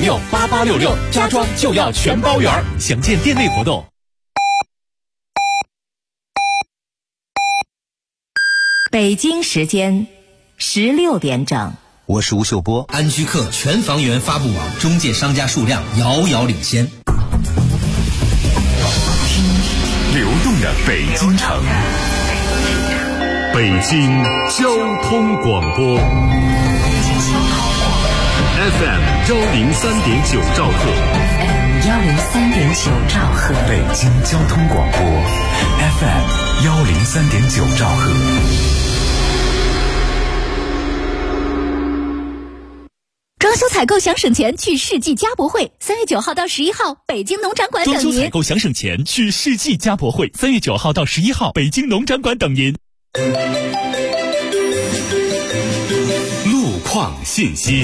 8866，家装就要全包圆，详见店内活动。 北京时间16点整， 我是吴秀波。 安居客全房源发布网中介商家数量遥遥领先。 听流动的北京城，北京交通广播 FM 103.9兆赫 103.9兆赫， 北京交通广播 FM 103.9兆赫。 装修采购想省钱，去世纪家博会，3月9号到11号，北京农展馆等您。 装修采购想省钱，去世纪家博会，3月9号到11号，北京农展馆等您。 路况信息。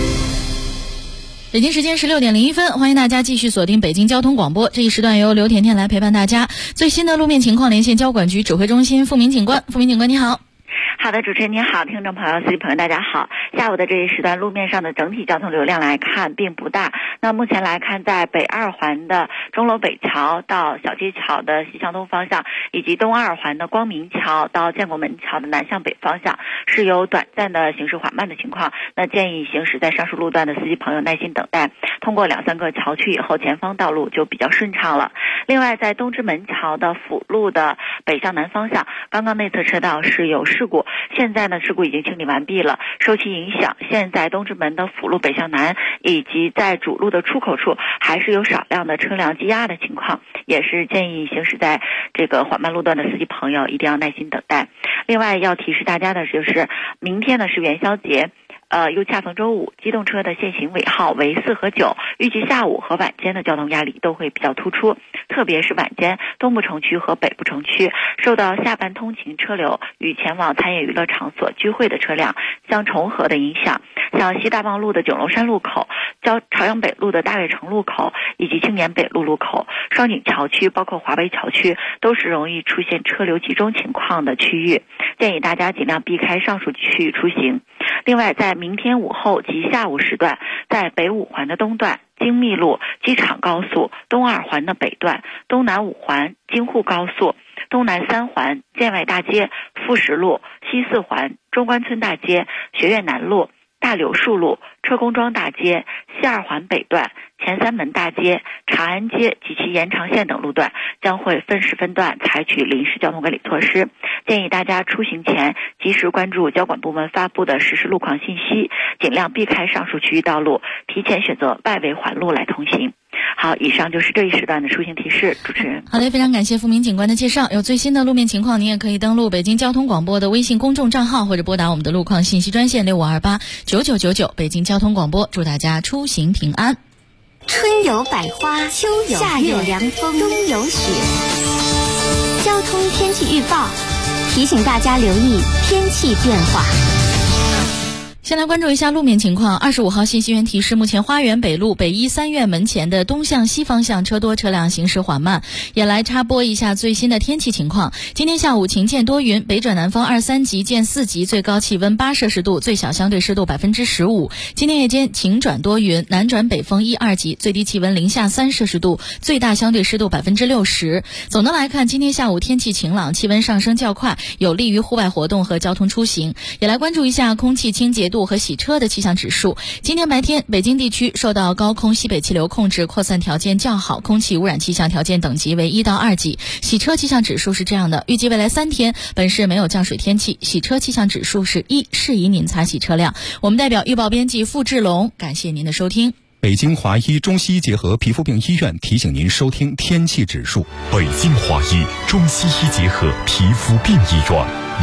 北京时间16点01分，欢迎大家继续锁定北京交通广播。这一时段由刘甜甜来陪伴大家。最新的路面情况连线交管局指挥中心付明警官。付明警官你好。 好的，主持人您好，听众朋友、司机朋友大家好。下午的这一时段路面上的整体交通流量来看并不大。那目前来看，在北二环的钟楼北桥到小街桥的西向东方向，以及东二环的光明桥到建国门桥的南向北方向，是有短暂的行驶缓慢的情况。那建议行驶在上述路段的司机朋友耐心等待，通过2-3个桥区以后，前方道路就比较顺畅了。另外，在东直门桥的辅路的北向南方向，刚刚内侧车道是有事故，现在呢事故已经清理完毕了。受其影响，现在东直门的辅路北向南以及在主路的出口处还是有少量的车辆积压的情况，也是建议行驶在这个缓慢路段的司机朋友一定要耐心等待。另外要提示大家的就是明天呢是元宵节，又恰逢周五，机动车的限行尾号为4和9，预计下午和晚间的交通压力都会比较突出，特别是晚间，东部城区和北部城区受到下班通勤车流与前往餐饮娱乐场所聚会的车辆相重合的影响，像西大望路的九龙山路口、朝阳北路的大悦城路口以及青年北路路口、双井桥区包括华北桥区都是容易出现车流集中情况的区域，建议大家尽量避开上述区域出行。另外，在明天午后及下午时段，在北五环的东段、京密路、机场高速、东二环的北段、东南五环、京沪高速、东南3环、建外大街、富石路、西4环、中关村大街、学院南路、大柳树路、车公庄大街、西2环北段、前3门大街、长安街及其延长线等路段将会分时分段采取临时交通管理措施，建议大家出行前及时关注交管部门发布的实时路况信息，尽量避开上述区域道路，提前选择外围环路来通行。好，以上就是这一时段的出行提示。主持人， 好的，非常感谢付明警官的介绍。有最新的路面情况，您也可以登录北京交通广播的微信公众账号，或者拨打我们的路况信息专线65289999。北京交通广播，祝大家出行平安。 春有百花，秋有夏有凉风，冬有雪。交通天气预报提醒大家留意天气变化。 先来关注一下路面情况。25号信息源提示，目前花园北路北一三院门前的东向西方向车多，车辆行驶缓慢。也来插播一下最新的天气情况。今天下午晴见多云，北转南风2-3级见4级，最高气温8摄氏度，最小相对湿度15%。今天夜间晴转多云，南转北风1-2级，最低气温零下3摄氏度，最大相对湿度60%。总的来看，今天下午天气晴朗，气温上升较快，有利于户外活动和交通出行。也来关注一下空气清洁度和洗车的气象指数。今天白天，北京地区受到高空西北气流控制，扩散条件较好，空气污染气象条件等级为1到2级。洗车气象指数是这样的：预计未来3天，本市没有降水天气，洗车气象指数是1，适宜您擦洗车辆。我们代表预报编辑付志龙，感谢您的收听。 北京华医中西医结合皮肤病医院提醒您收听天气指数。 北京华医中西医结合皮肤病医院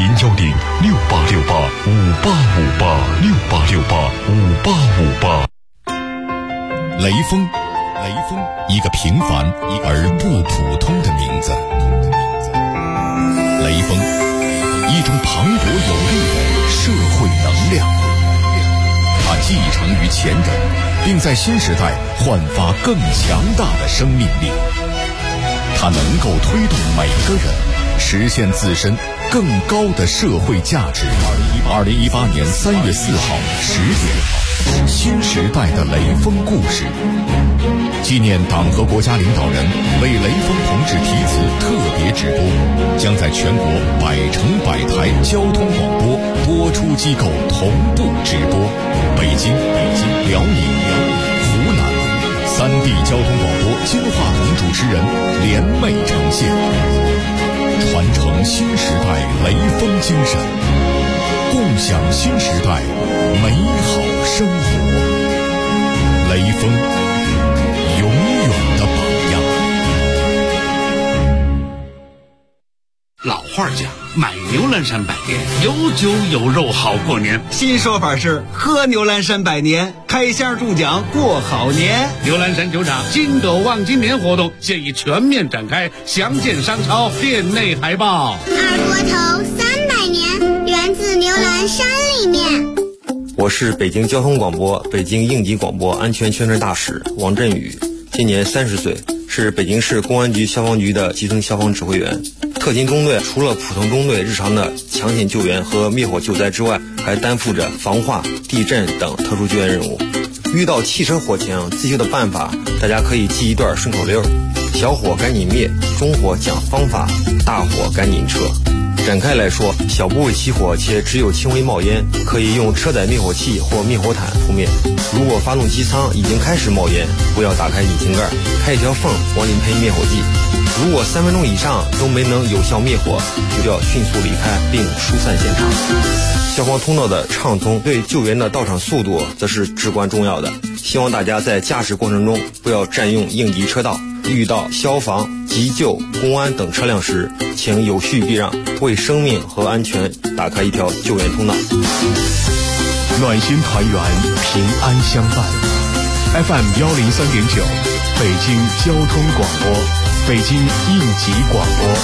，0106868585858，6885858。 雷锋，一个平凡而不普通的名字。雷锋，一种磅礴有力的社会能量。它继承于前人，并在新时代焕发更强大的生命力。它能够推动每个人实现自身更高的社会价值。2018年3月4号10点。 新时代的雷锋故事。纪念党和国家领导人为雷锋同志题词特别直播，将在全国100城100台交通广播播出机构同步直播，北京、辽宁、湖南3地交通广播金话筒主持人联袂呈现，传承新时代雷锋精神，共享新时代美好生活。雷锋永远的榜样。 老话讲，买牛栏山百年，有酒有肉好过年。 新说法是喝牛栏山百年，开箱中奖过好年。 牛栏山酒厂金斗望今年活动现已全面展开，详见商超店内海报。 二锅头300年，源自牛栏山里面。 我是北京交通广播、北京应急广播安全宣传大使王振宇，今年30岁，是北京市公安局消防局的基层消防指挥员。特勤中队除了普通中队日常的抢险救援和灭火救灾之外，还担负着防化、地震等特殊救援任务。遇到汽车火情，自救的办法大家可以记一段顺口溜：小火赶紧灭，中火讲方法，大火赶紧撤。展开来说，小部位起火且只有轻微冒烟，可以用车载灭火器或灭火毯扑灭。如果发动机舱已经开始冒烟，不要打开引擎盖，开一条缝往里喷灭火剂。如果3分钟以上都没能有效灭火，就要迅速离开并疏散现场。消防通道的畅通对救援的到场速度则是至关重要的。希望大家在驾驶过程中不要占用应急车道，遇到消防、急救、公安等车辆时，请有序避让，为生命和安全打开一条救援通道。 暖心团圆，平安相伴。FM 103.9，北京交通广播，北京应急广播。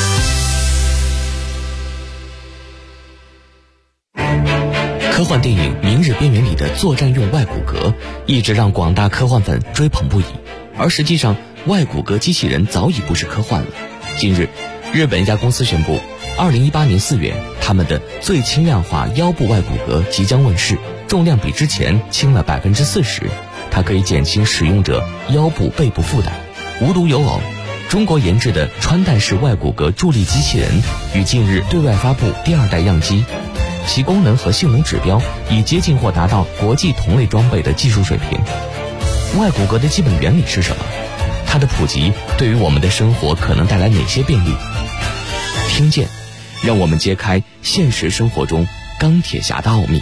科幻电影《明日边缘》里的作战用外骨骼一直让广大科幻粉追捧不已，而实际上外骨骼机器人早已不是科幻了。近日，日本一家公司宣布，2018年4月，他们的最轻量化腰部外骨骼即将问世，重量比之前轻了40%，它可以减轻使用者腰部背部负担。无独有偶，中国研制的穿戴式外骨骼助力机器人于近日对外发布第2代样机，其功能和性能指标已接近或达到国际同类装备的技术水平。外骨骼的基本原理是什么？它的普及对于我们的生活可能带来哪些便利？听见，让我们揭开现实生活中钢铁侠的奥秘。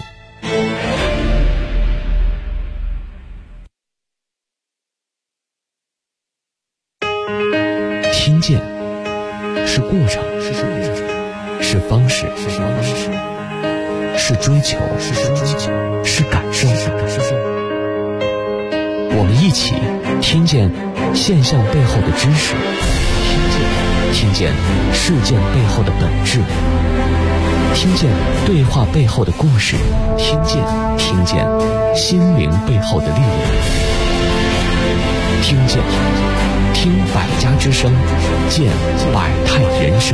听见是过程，是方式，是追求，是感受。我们一起听见现象背后的知识，听见事件背后的本质，听见对话背后的故事，听见心灵背后的力量，听百家之声，见百态人生。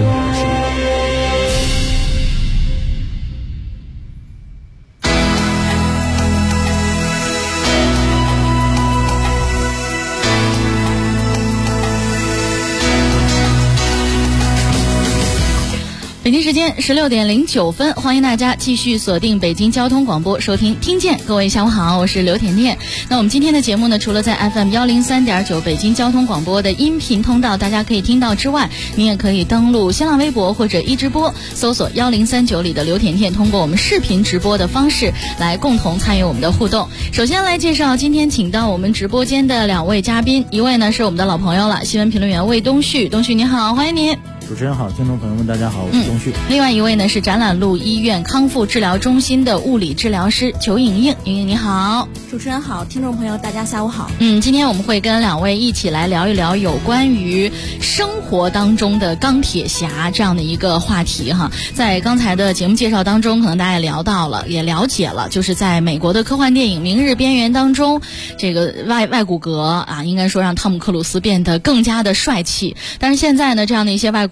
北京时间16点09分，欢迎大家继续锁定北京交通广播收听听见。各位下午好，我是刘甜甜。那我们今天的节目呢，除了在 FM 103.9北京交通广播的音频通道大家可以听到之外，您也可以登录新浪微博或者一直播，搜索1039里的刘甜甜，通过我们视频直播的方式来共同参与我们的互动。首先来介绍今天请到我们直播间的2位嘉宾，一位呢是我们的老朋友了，新闻评论员魏东旭。东旭你好，欢迎您。 主持人好，听众朋友们大家好，我是东旭。 另外一位呢是展览路医院康复治疗中心的物理治疗师裘莹莹。莹莹你好。 主持人好，听众朋友大家下午好。 今天我们会跟2位一起来聊一聊有关于生活当中的钢铁侠这样的一个话题哈。在刚才的节目介绍当中，可能大家也聊到了，也了解了，就是在美国的科幻电影《明日边缘》当中，这个外骨骼啊，应该说让汤姆克鲁斯变得更加的帅气。但是现在呢，这样的一些外骨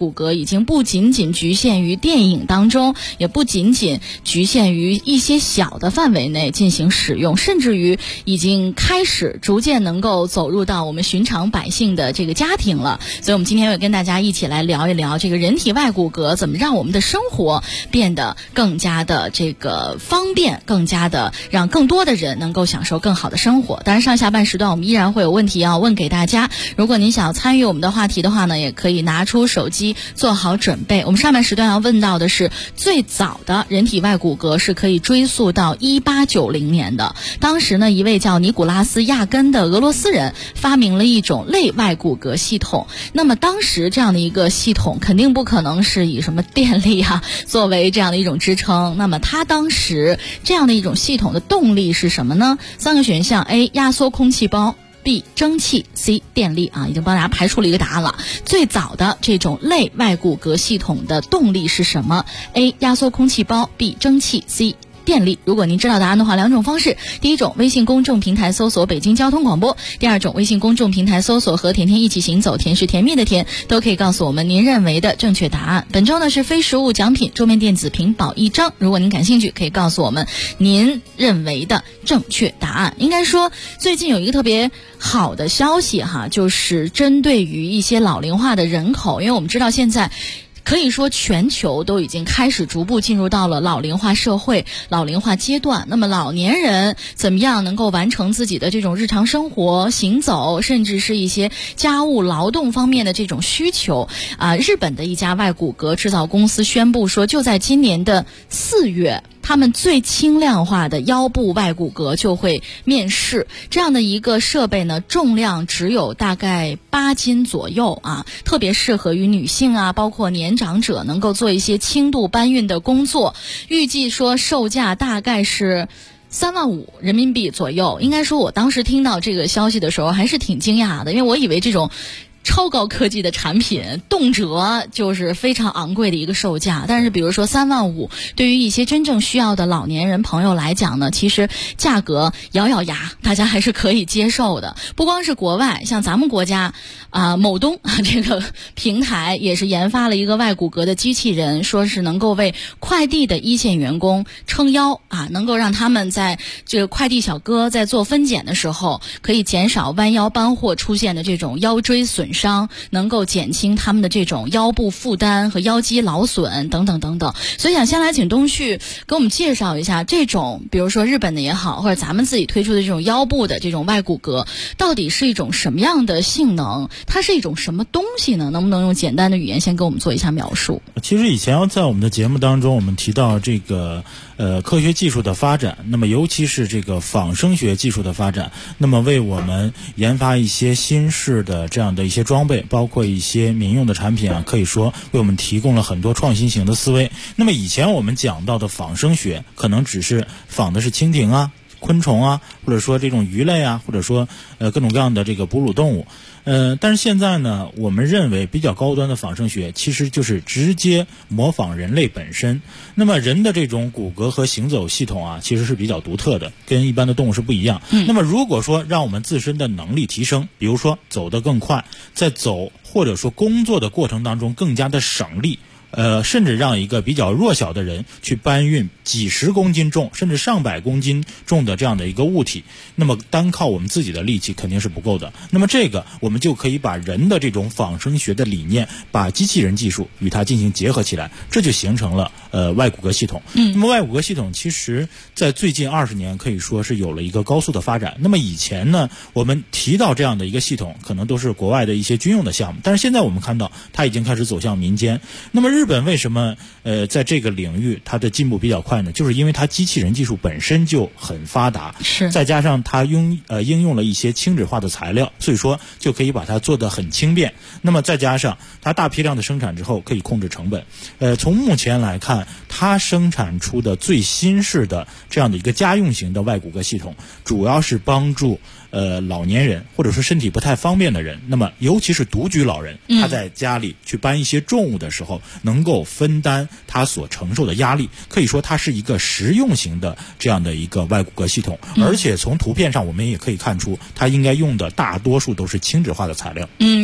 骨骼已经不仅仅局限于电影当中，也不仅仅局限于一些小的范围内进行使用，甚至于已经开始逐渐能够走入到我们寻常百姓的这个家庭了。所以我们今天会跟大家一起来聊一聊这个人体外骨骼怎么让我们的生活变得更加的这个方便，更加的让更多的人能够享受更好的生活。当然上下半时段我们依然会有问题要问给大家，如果您想要参与我们的话题的话呢，也可以拿出手机做好准备。我们上半时段要问到的是，最早的人体外骨骼是可以追溯到1890年的，当时呢一位叫尼古拉斯·亚根的俄罗斯人发明了一种类外骨骼系统。那么当时这样的一个系统肯定不可能是以什么电力作为这样的一种支撑，那么它当时这样的一种系统的动力是什么呢？3个选项 A 压缩空气包，B 蒸汽， C 电力已经帮大家排除了一个答案了。最早的这种类外骨骼系统的动力是什么？ A 压缩空气包， B 蒸汽， C电力。如果您知道答案的话，两种方式：第一种，微信公众平台搜索北京交通广播；第二种，微信公众平台搜索和甜甜一起行走，甜是甜蜜的甜，都可以告诉我们您认为的正确答案。本周呢是非实物奖品桌面电子屏保1张，如果您感兴趣，可以告诉我们您认为的正确答案。应该说最近有一个特别好的消息就是针对于一些老龄化的人口，因为我们知道现在可以说全球都已经开始逐步进入到了老龄化社会、老龄化阶段。那么老年人怎么样能够完成自己的这种日常生活、行走，甚至是一些家务劳动方面的这种需求日本的一家外骨骼制造公司宣布说，就在今年的4月，他们最轻量化的腰部外骨骼就会面世。这样的一个设备呢，重量只有大概8斤左右特别适合于女性包括年长者能够做一些轻度搬运的工作。预计说售价大概是3万5人民币左右。应该说我当时听到这个消息的时候还是挺惊讶的，因为我以为这种超高科技的产品动辄就是非常昂贵的一个售价，但是比如说3万5，对于一些真正需要的老年人朋友来讲呢，其实价格咬咬牙大家还是可以接受的。不光是国外，像咱们国家某东这个平台也是研发了一个外骨骼的机器人，说是能够为快递的一线员工撑腰能够让他们在这个快递小哥在做分拣的时候可以减少弯腰搬货出现的这种腰椎损伤，能够减轻他们的这种腰部负担和腰肌劳损等等等等。所以想先来请东旭给我们介绍一下这种比如说日本的也好，或者咱们自己推出的这种腰部的这种外骨骼到底是一种什么样的性能，它是一种什么东西呢？能不能用简单的语言先给我们做一下描述？ 其实以前在我们的节目当中我们提到这个科学技术的发展，那么尤其是这个仿生学技术的发展，那么为我们研发一些新式的这样的一些装备，包括一些民用的产品可以说为我们提供了很多创新型的思维。那么以前我们讲到的仿生学可能只是仿的是蜻蜓昆虫或者说这种鱼类或者说各种各样的这个哺乳动物。但是现在呢，我们认为比较高端的仿生学其实就是直接模仿人类本身。那么人的这种骨骼和行走系统其实是比较独特的，跟一般的动物是不一样。那么如果说让我们自身的能力提升，比如说走得更快，在走或者说工作的过程当中更加的省力，甚至让一个比较弱小的人去搬运几十公斤重甚至上百公斤重的这样的一个物体，那么单靠我们自己的力气肯定是不够的。那么这个我们就可以把人的这种仿生学的理念，把机器人技术与它进行结合起来，这就形成了外骨骼系统。那么外骨骼系统其实在最近20年可以说是有了一个高速的发展。那么以前呢，我们提到这样的一个系统可能都是国外的一些军用的项目，但是现在我们看到它已经开始走向民间。那么日本为什么在这个领域它的进步比较快呢？就是因为它机器人技术本身就很发达，再加上它应用了一些轻质化的材料，所以说就可以把它做得很轻便。那么再加上它大批量的生产之后可以控制成本。从目前来看，它生产出的最新式的这样的一个家用型的外骨骼系统，主要是帮助老年人或者说身体不太方便的人，那么尤其是独居老人，他在家里去搬一些重物的时候能够分担他所承受的压力，可以说它是一个实用型的这样的一个外骨骼系统。而且从图片上我们也可以看出它应该用的大多数都是轻质化的材料。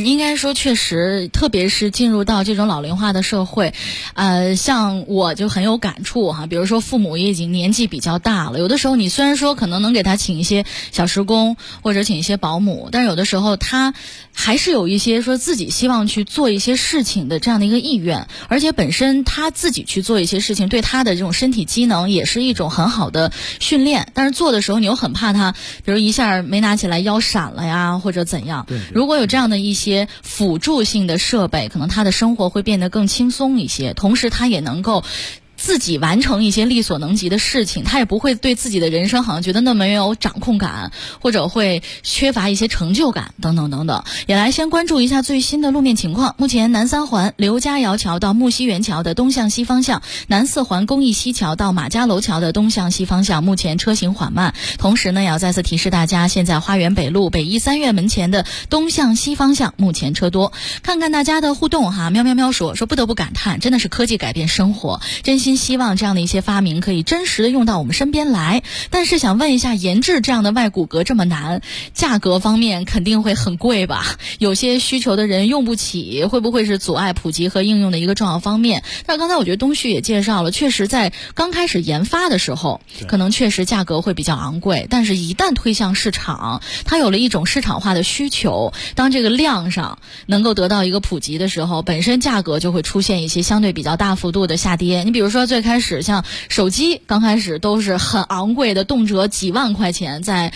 应该说确实，特别是进入到这种老龄化的社会，像我就很有感触哈。比如说父母也已经年纪比较大了，有的时候你虽然说可能能给他请一些小时工或者请一些保姆，但是有的时候他还是有一些说自己希望去做一些事情的这样的一个意愿，而且本身他自己去做一些事情，对他的这种身体机能也是一种很好的训练。但是做的时候你又很怕他，比如一下没拿起来腰闪了呀，或者怎样。如果有这样的一些辅助性的设备，可能他的生活会变得更轻松一些，同时他也能够自己完成一些力所能及的事情，他也不会对自己的人生好像觉得那么没有掌控感，或者会缺乏一些成就感等等等等。也来先关注一下最新的路面情况。目前南三环刘家窑桥到木樨园桥的东向西方向，南四环公益西桥到马家楼桥的东向西方向目前车行缓慢。同时呢，也要再次提示大家，现在花园北路北一三院门前的东向西方向目前车多。看看大家的互动哈，喵喵喵说不得不感叹，真的是科技改变生活，真心希望这样的一些发明可以真实的用到我们身边来。但是想问一下，研制这样的外骨骼这么难，价格方面肯定会很贵吧？有些需求的人用不起，会不会是阻碍普及和应用的一个重要方面？但刚才我觉得东旭也介绍了，确实在刚开始研发的时候，可能确实价格会比较昂贵，但是一旦推向市场，它有了一种市场化的需求，当这个量上能够得到一个普及的时候，本身价格就会出现一些相对比较大幅度的下跌。你比如说最开始像手机刚开始都是很昂贵的，动辄几万块钱，在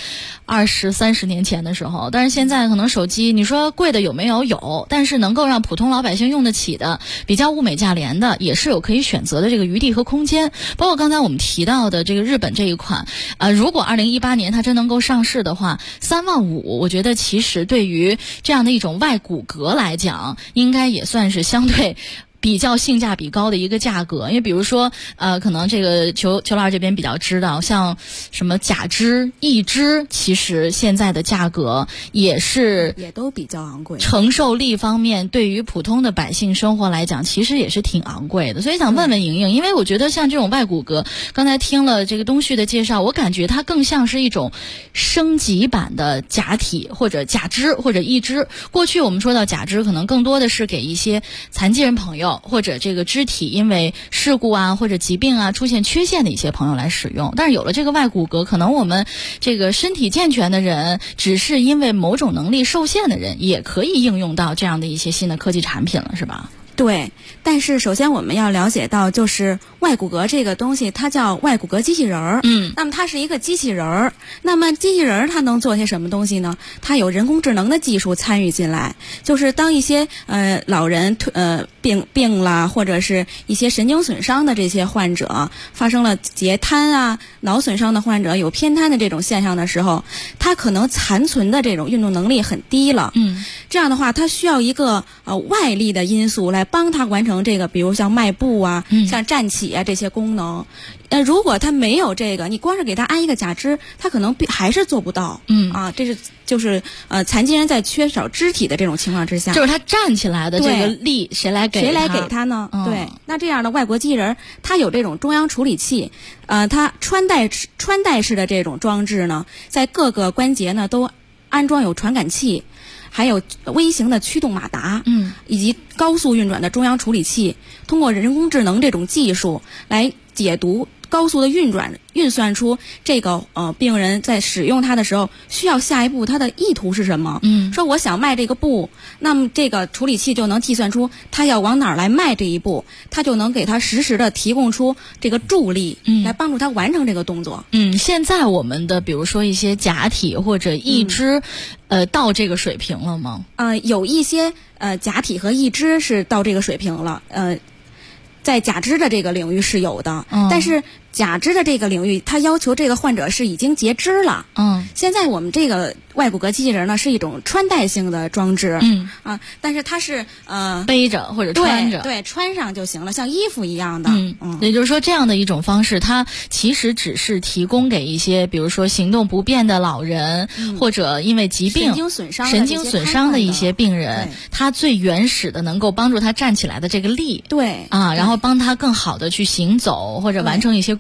20、30年前的时候，但是现在可能手机你说贵的有没有？有，但是能够让普通老百姓用得起的，比较物美价廉的，也是有可以选择的这个余地和空间。包括刚才我们提到的这个日本这一款，如果2018年它真能够上市的话，3万5，我觉得其实对于这样的一种外骨骼来讲，应该也算是相对比较性价比高的一个价格。因为比如说可能这个裘老师这边比较知道，像什么假肢、义肢，其实现在的价格也都比较昂贵， 承受力方面对于普通的百姓生活来讲其实也是挺昂贵的。所以想问问莹莹，因为我觉得像这种外骨骼，刚才听了这个东旭的介绍，我感觉它更像是一种升级版的假体或者假肢或者义肢。过去我们说到假肢可能更多的是给一些残疾人朋友或者这个肢体因为事故啊或者疾病啊出现缺陷的一些朋友来使用，但是有了这个外骨骼，可能我们这个身体健全的人，只是因为某种能力受限的人，也可以应用到这样的一些新的科技产品了，是吧？ 对，但是首先我们要了解到，就是外骨骼这个东西，它叫外骨骼机器人儿。那么它是一个机器人儿。那么机器人儿它能做些什么东西呢？它有人工智能的技术参与进来，就是当一些老人病了，或者是一些神经损伤的这些患者发生了截瘫啊、脑损伤的患者有偏瘫的这种现象的时候，他可能残存的这种运动能力很低了。这样的话，他需要一个外力的因素来帮他完成这个，比如像迈步啊、像站起啊这些功能。如果他没有这个，你光是给他安一个假肢，他可能还是做不到。这就是残疾人在缺少肢体的这种情况之下， 就是他站起来的这个力谁来给他呢？对，那这样的外国机器人，它有这种中央处理器，它穿戴式的这种装置呢，在各个关节呢都安装有传感器，还有微型的驱动马达，以及高速运转的中央处理器，通过人工智能这种技术来解读高速的运算出这个病人在使用它的时候需要下一步它的意图是什么。说我想迈这个步，那么这个处理器就能计算出他要往哪儿来迈这一步，他就能给他实时的提供出这个助力，来帮助他完成这个动作。 现在我们的比如说一些假体或者义肢到这个水平了吗？ 有一些假体和义肢是到这个水平了，在假肢的这个领域是有的，但是假肢的这个领域，它要求这个患者是已经截肢了。现在我们这个外骨骼机器人呢，是一种穿戴性的装置。但是它是背着或者穿着， 对，穿上就行了，像衣服一样的。 也就是说，这样的一种方式，它其实只是提供给一些，比如说行动不便的老人，或者因为疾病、神经损伤的一些病人，他最原始的能够帮助他站起来的这个力。 对然后帮他更好的去行走或者完成一些工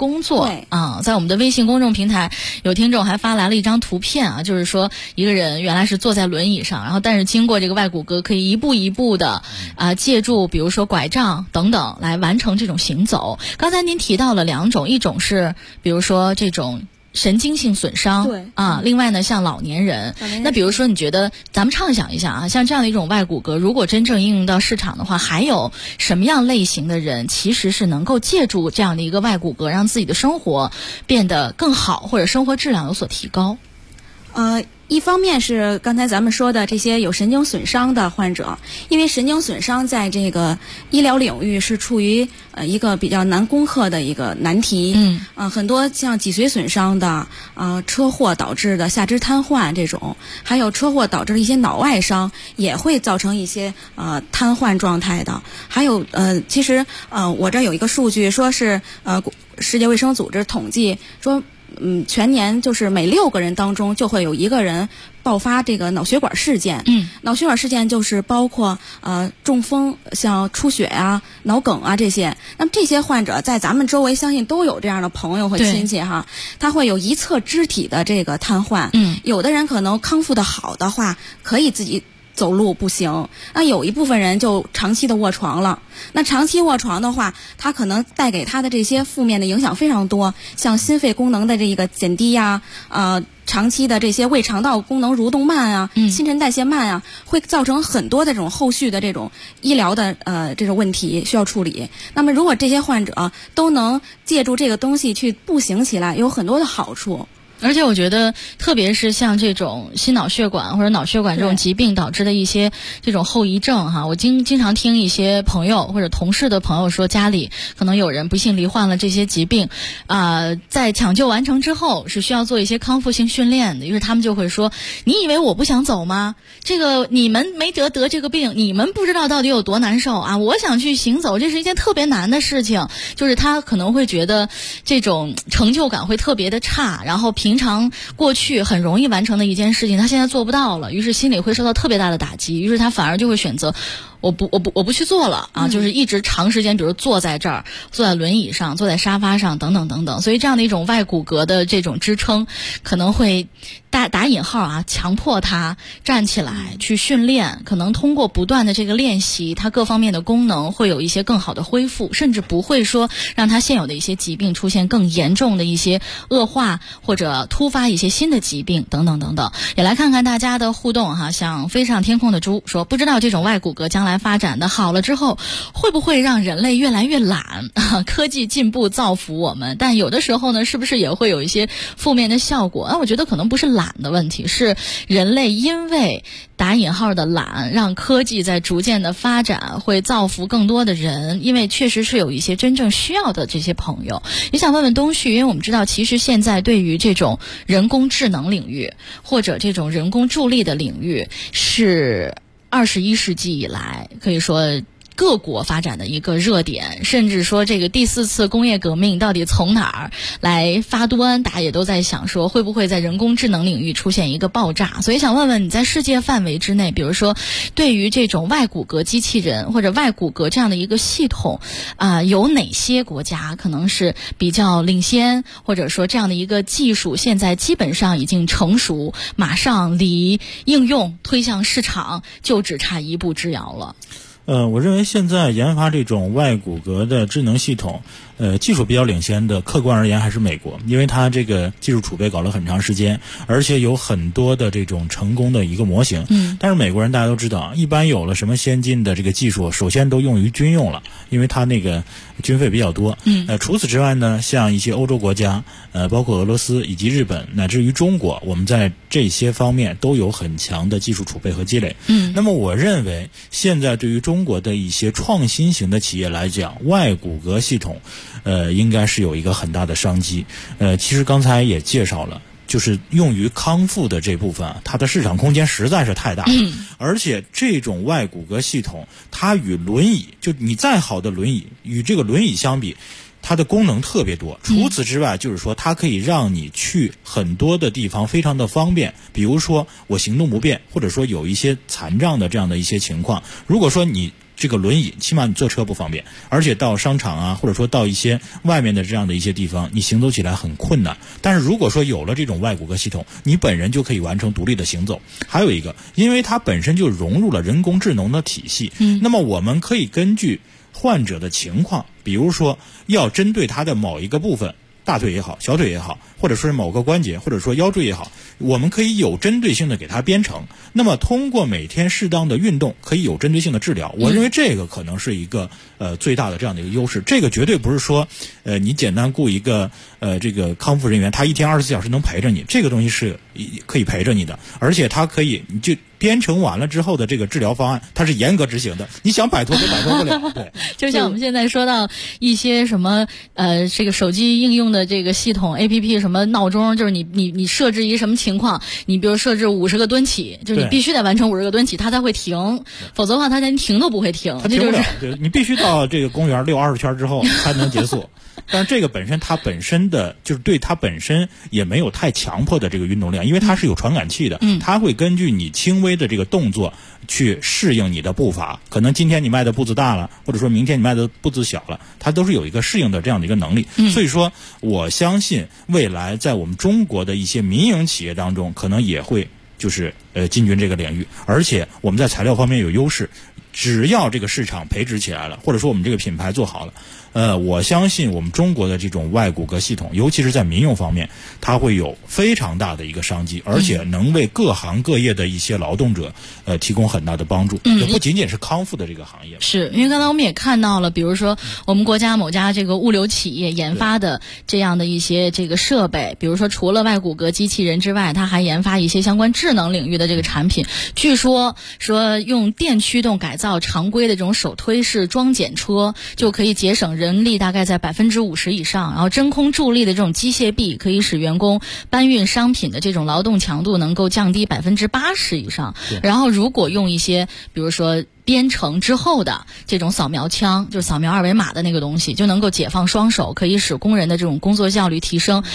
工作啊。在我们的微信公众平台，有听众还发来了一张图片啊，就是说一个人原来是坐在轮椅上，然后但是经过这个外骨骼，可以一步一步的借助比如说拐杖等等来完成这种行走。刚才您提到了2种，一种是比如说这种神经性损伤， 对啊，另外呢，像老年人，那比如说，你觉得咱们畅想一下啊，像这样的一种外骨骼，如果真正应用到市场的话，还有什么样类型的人其实是能够借助这样的一个外骨骼，让自己的生活变得更好，或者生活质量有所提高？ 一方面是刚才咱们说的这些有神经损伤的患者，因为神经损伤在这个医疗领域是处于一个比较难攻克的一个难题。很多像脊髓损伤的车祸导致的下肢瘫痪这种，还有车祸导致的一些脑外伤，也会造成一些瘫痪状态的。还有其实我这有一个数据，说是世界卫生组织统计说，全年就是每6个人当中就会有1个人爆发这个脑血管事件。脑血管事件就是包括中风、像出血啊、脑梗啊这些。那么这些患者在咱们周围相信都有这样的朋友和亲戚哈，他会有一侧肢体的这个瘫痪。有的人可能康复的好的话，可以自己走路不行，那有一部分人就长期的卧床了。那长期卧床的话，它可能带给他的这些负面的影响非常多，像心肺功能的这个减低呀，长期的这些胃肠道功能蠕动慢啊，新陈代谢慢啊，会造成很多的这种后续的这种医疗的这种问题需要处理。那么如果这些患者都能借助这个东西去步行起来，有很多的好处。 而且我觉得，特别是像这种心脑血管或者脑血管这种疾病导致的一些这种后遗症哈，我经常听一些朋友或者同事的朋友说，家里可能有人不幸罹患了这些疾病，在抢救完成之后是需要做一些康复性训练的。于是他们就会说：“你以为我不想走吗？这个你们没得这个病，你们不知道到底有多难受啊！我想去行走，这是一件特别难的事情。”就是他可能会觉得这种成就感会特别的差，然后平常过去很容易完成的一件事情，他现在做不到了，于是心里会受到特别大的打击，于是他反而就会选择我不去做了啊，就是一直长时间，比如坐在这儿，坐在轮椅上，坐在沙发上，等等等等。所以这样的一种外骨骼的这种支撑，可能会打引号啊，强迫他站起来去训练，可能通过不断的这个练习，他各方面的功能会有一些更好的恢复，甚至不会说让他现有的一些疾病出现更严重的一些恶化，或者突发一些新的疾病等等等等。也来看看大家的互动哈，像飞上天空的猪说，不知道这种外骨骼将来发展的好了之后，会不会让人类越来越懒？科技进步造福我们，但有的时候呢，是不是也会有一些负面的效果？我觉得可能不是懒的问题，是人类因为打引号的懒，让科技在逐渐的发展，会造福更多的人，因为确实是有一些真正需要的这些朋友。也想问问东旭，因为我们知道其实现在对于这种人工智能领域或者这种人工助力的领域，是21世纪以来可以说各国发展的一个热点，甚至说这个第4次工业革命到底从哪儿来发端，大家也都在想说会不会在人工智能领域出现一个爆炸。所以想问问你在世界范围之内，比如说对于这种外骨骼机器人或者外骨骼这样的一个系统有哪些国家可能是比较领先，或者说这样的一个技术现在基本上已经成熟，马上离应用推向市场就只差一步之遥了？ 我认为现在研发这种外骨骼的智能系统，技术比较领先的，客观而言还是美国，因为它这个技术储备搞了很长时间，而且有很多的这种成功的一个模型。但是美国人大家都知道，一般有了什么先进的这个技术，首先都用于军用了，因为它那个军费比较多。除此之外呢，像一些欧洲国家，包括俄罗斯以及日本，乃至于中国，我们在这些方面都有很强的技术储备和积累。那么我认为现在对于中国的一些创新型的企业来讲，外骨骼系统应该是有一个很大的商机。其实刚才也介绍了，就是用于康复的这部分，它的市场空间实在是太大了。而且这种外骨骼系统，它与轮椅，就你再好的轮椅，与这个轮椅相比，它的功能特别多。除此之外，就是说它可以让你去很多的地方非常的方便。比如说我行动不便，或者说有一些残障的这样的一些情况，如果说你这个轮椅，起码你坐车不方便，而且到商场啊，或者说到一些外面的这样的一些地方，你行走起来很困难。但是如果说有了这种外骨骼系统，你本人就可以完成独立的行走。还有一个，因为它本身就融入了人工智能的体系，那么我们可以根据患者的情况，比如说要针对他的某一个部分，大腿也好，小腿也好，或者说是某个关节，或者说腰椎也好，我们可以有针对性的给它编程。那么通过每天适当的运动，可以有针对性的治疗。我认为这个可能是一个最大的这样的一个优势。这个绝对不是说你简单雇一个这个康复人员，他一天24小时能陪着你，这个东西是可以陪着你的，而且它可以你就编程完了之后的这个治疗方案，它是严格执行的，你想摆脱都摆脱不了。对， 就像我们现在说到一些什么这个手机应用的这个系统 APP 什么闹钟，就是你设置一个什么情况，你比如设置50个蹲起，就是你必须得完成50个蹲起，它才会停，否则的话它连停都不会停。 它停不了，对，你必须到这个公园溜20圈之后才能结束。但是这个本身它本身的就是对它本身也没有太强迫的这个运动量，因为它是有传感器的，它会根据你轻微的这个动作去适应你的步伐。可能今天你迈的步子大了，或者说明天你迈的步子小了，它都是有一个适应的这样的一个能力。所以说我相信未来在我们中国的一些民营企业当中，可能也会就是进军这个领域，而且我们在材料方面有优势。只要这个市场培植起来了，或者说我们这个品牌做好了，我相信我们中国的这种外骨骼系统，尤其是在民用方面，它会有非常大的一个商机，而且能为各行各业的一些劳动者提供很大的帮助。也不仅仅是康复的这个行业。 是因为刚才我们也看到了，比如说我们国家某家这个物流企业研发的这样的一些这个设备，比如说除了外骨骼机器人之外，它还研发一些相关智能领域的这个产品。据说用电驱动改造常规的这种手推式装检车，就可以节省人力大概在50%以上。然后真空助力的这种机械臂，可以使员工搬运商品的这种劳动强度能够降低80%以上。然后如果用一些比如说编程之后的这种扫描枪，就是扫描二维码的那个东西，就能够解放双手，可以使工人的这种工作效率提升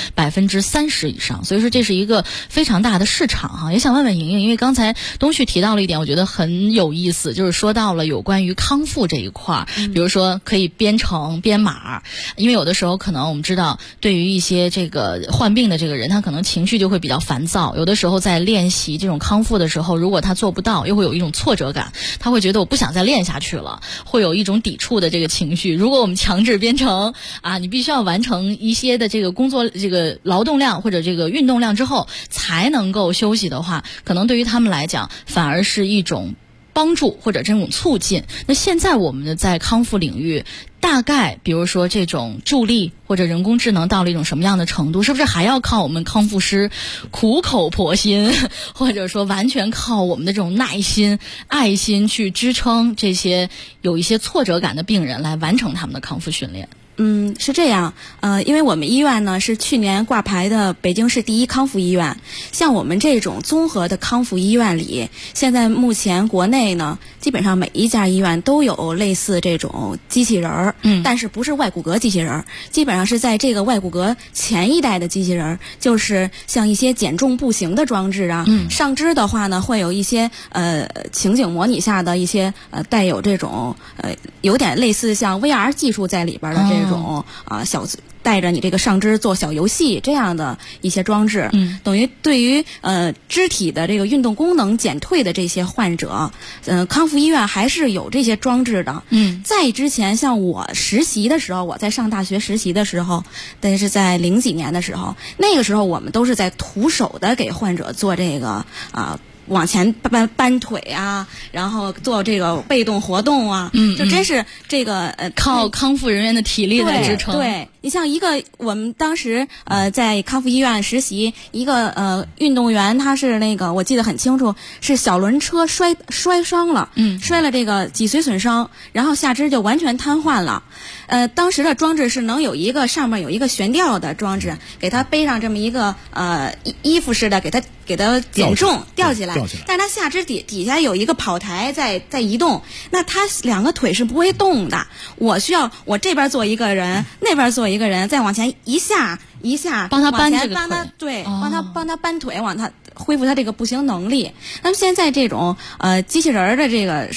30%以上。所以说这是一个非常大的市场哈。也想问问莹莹，因为刚才东旭提到了一点，我觉得很有意思，就是说到了有关于康复这一块，比如说可以编程编码，因为有的时候可能我们知道，对于一些这个患病的这个人，他可能情绪就会比较烦躁，有的时候在练习这种康复的时候，如果他做不到，又会有一种挫折感，他会觉得我不想再练下去了，会有一种抵触的这个情绪。如果我们强制编程你必须要完成一些的这个工作这个劳动量或者这个运动量之后才能够休息的话，可能对于他们来讲反而是一种帮助或者这种促进。那现在我们在康复领域大概比如说这种助力或者人工智能到了一种什么样的程度，是不是还要靠我们康复师苦口婆心，或者说完全靠我们的这种耐心爱心去支撑这些有一些挫折感的病人来完成他们的康复训练？ 是这样，因为我们医院呢是去年挂牌的北京市第1康复医院。像我们这种综合的康复医院里，现在目前国内呢，基本上每一家医院都有类似这种机器人儿，但是不是外骨骼机器人儿，基本上是在这个外骨骼前一代的机器人儿，就是像一些减重步行的装置啊，上肢的话呢，会有一些情景模拟下的一些带有这种有点类似像 VR 技术在里边的这种小带着你这个上肢做小游戏这样的一些装置，等于对于肢体的这个运动功能减退的这些患者，康复医院还是有这些装置的。在之前像我实习的时候，我在上大学实习的时候，但是在00几年的时候，那个时候我们都是在徒手的给患者做这个往前搬腿啊，然后做这个被动活动啊，就真是这个靠康复人员的体力来支撑。 对，你像一个我们当时在康复医院实习一个运动员，他是那个我记得很清楚，是小轮车摔伤了，摔了这个脊髓损伤，然后下肢就完全瘫痪了。当时的装置是能有一个上面有一个悬吊的装置，给他背上这么一个衣服似的，给他减重吊起来，但是他下肢底下有一个跑台在移动，那他2个腿是不会动的。我这边做一个人，那边做一个人，再往前一下帮他搬这个腿， 对，帮他搬腿，往他恢复他这个步行能力。那么现在这种机器人的这个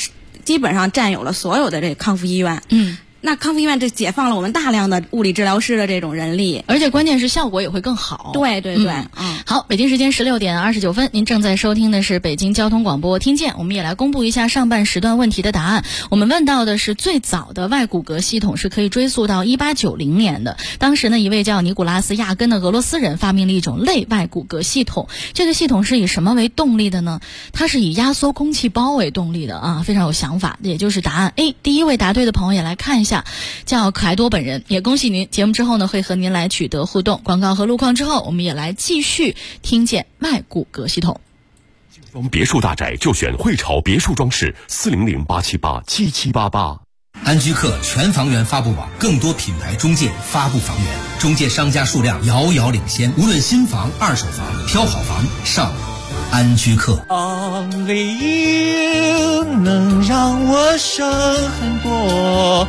基本上占有了所有的这康复医院。那康复医院这解放了我们大量的物理治疗师的这种人力， 而且关键是效果也会更好。 对对对， 好，北京时间16点29分，您正在收听的是北京交通广播听见。我们也来公布一下上半时段问题的答案。我们问到的是最早的外骨骼系统是可以追溯到1890年的，当时呢一位叫尼古拉斯·亚根的俄罗斯人发明了一种类外骨骼系统。这个系统是以什么为动力的呢？它是以压缩空气包为动力的啊，非常有想法。也就是答案 A。第一位答对的朋友也来看一下。叫可爱多本人，也恭喜您。节目之后呢，会和您来取得互动。广告和路况之后，我们也来继续听见外骨骼系统。 别墅大宅就选汇潮别墅装饰，400-878-7788。 安居客全房源发布网，更多品牌中介发布房源，中介商家数量遥遥领先。无论新房、二手房，挑好房上安居客。 Only you 能让我省很多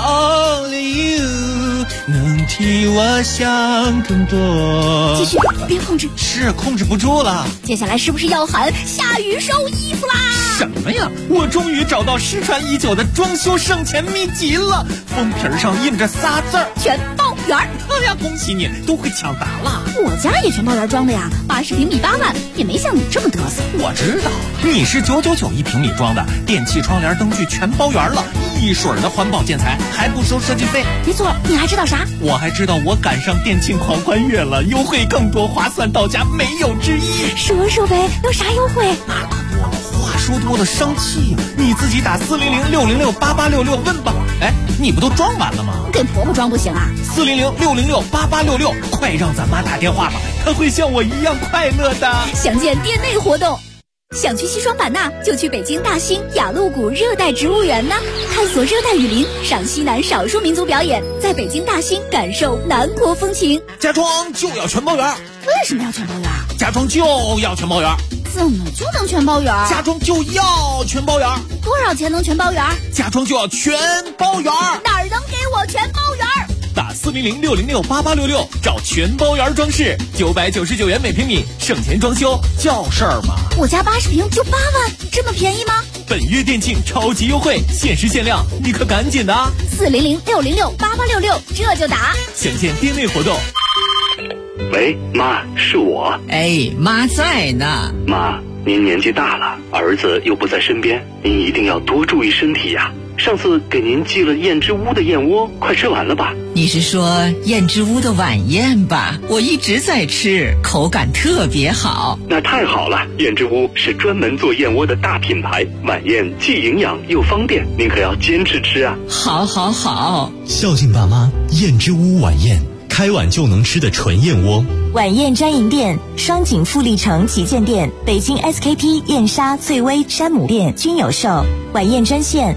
，Only you 能替我想更多。 继续，别控制， 是控制不住了。 接下来是不是要喊下雨收衣服啦？ 什么呀？我终于找到失传已久的装修省钱秘籍了，封皮上印着仨字儿： 全包圆。 哎呀，恭喜你，都会抢答了。 我家也全包圆装的呀，80平米8万，也没像你这么嘚瑟。 我知道，你是999一平米装的，电器、窗帘、灯具全包圆了，一水的环保建材，还不收设计费。 没错，你还知道啥？ 我还知道我赶上电庆狂欢月了，优惠更多，划算到家没有之一。 说说呗，有啥优惠？ 话说多了生气呀！你自己打400-606-8866问吧。哎，你不都装完了吗？ 给婆婆装不行啊 ？400-606-8866，快让咱妈打电话吧，她会像我一样快乐的。 详见店内活动。想去西双版纳，就去北京大兴雅鹿谷热带植物园呢，探索热带雨林，赏西南少数民族表演，在北京大兴感受南国风情。 家装就要全包圆。 为什么要全包圆？ 家装就要全包圆。 怎么就能全包圆？ 家装就要全包圆。 多少钱能全包圆？ 家装就要全包圆。 哪儿能给我全包圆？ 打400-606-8866找全包圆装饰，999元每平米，省钱装修叫事儿吗？ 我家80平就8万，这么便宜吗？ 本月店庆超级优惠，限时限量，你可赶紧的啊 ！400-606-8866，这就打。 详见店内活动。 喂，妈，是我。 哎，妈在呢。 妈，您年纪大了，儿子又不在身边，您一定要多注意身体呀。上次给您寄了燕之屋的燕窝，快吃完了吧？ 你是说燕之屋的晚宴吧？我一直在吃，口感特别好。 那太好了，燕之屋是专门做燕窝的大品牌，晚宴既营养又方便，您可要坚持吃啊。 好好好， 孝敬爸妈，燕之屋晚宴，开碗就能吃的纯燕窝。 晚宴专营店：双井富力城旗舰店、北京 SKP 燕莎、翠微、山姆店均有售。晚宴专线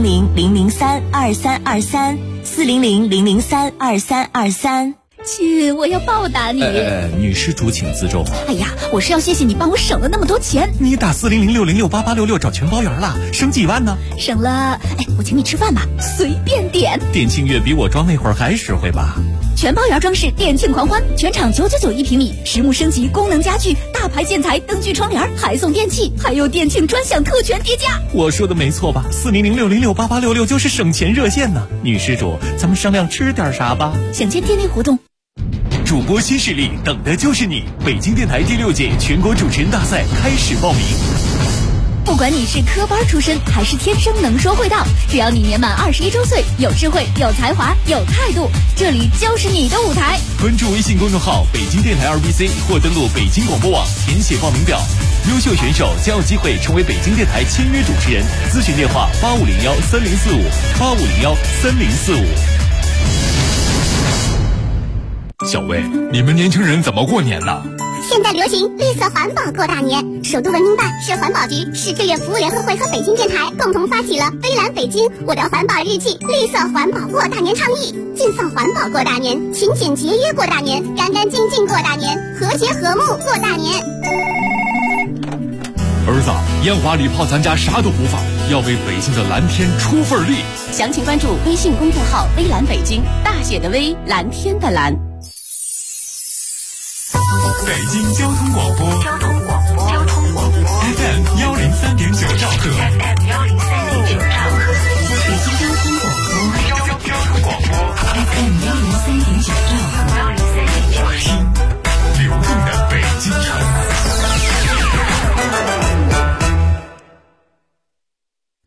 400-003-2323，400-003-2323。 亲，我要报答你。 女施主请自重。 哎呀，我是要谢谢你帮我省了那么多钱。 你打400-606-8866找全包圆了，省几万呢？ 省了，我请你吃饭吧，随便点。 店庆月比我装那会儿还实惠吧？ 全包圆装饰店庆狂欢，全场999一平米，实木升级，功能家具，大牌建材，灯具窗帘，还送电器，还有店庆专享特权叠加。 我说的没错吧？400-606-8866就是省钱热线呢。女施主，咱们商量吃点啥吧？ 想见店内活动。 主播新势力，等的就是你！北京电台第6届全国主持人大赛开始报名。 不管你是科班出身还是天生能说会道，只要你年满21周岁，有智慧、有才华、有态度，这里就是你的舞台。 关注微信公众号北京电台2BC 或登录北京广播网填写报名表，优秀选手将有机会成为北京电台签约主持人。咨询电话8501-3045，8501-3045。 小薇，你们年轻人怎么过年呢？ 现在流行绿色环保过大年，首都文明办、市环保局、市志愿服务联合会和北京电台共同发起了微蓝北京我的环保日记绿色环保过大年倡议，尽放环保过大年，勤俭节约过大年，干干净净过大年，和谐和睦过大年。 儿子，烟花礼炮咱家啥都不放，要为北京的蓝天出份力。 详情关注微信公众号微蓝北京，大写的微，蓝天的蓝。 北京交通广播，交通广播，交通广播 FM 103.9兆赫，FM 103.9。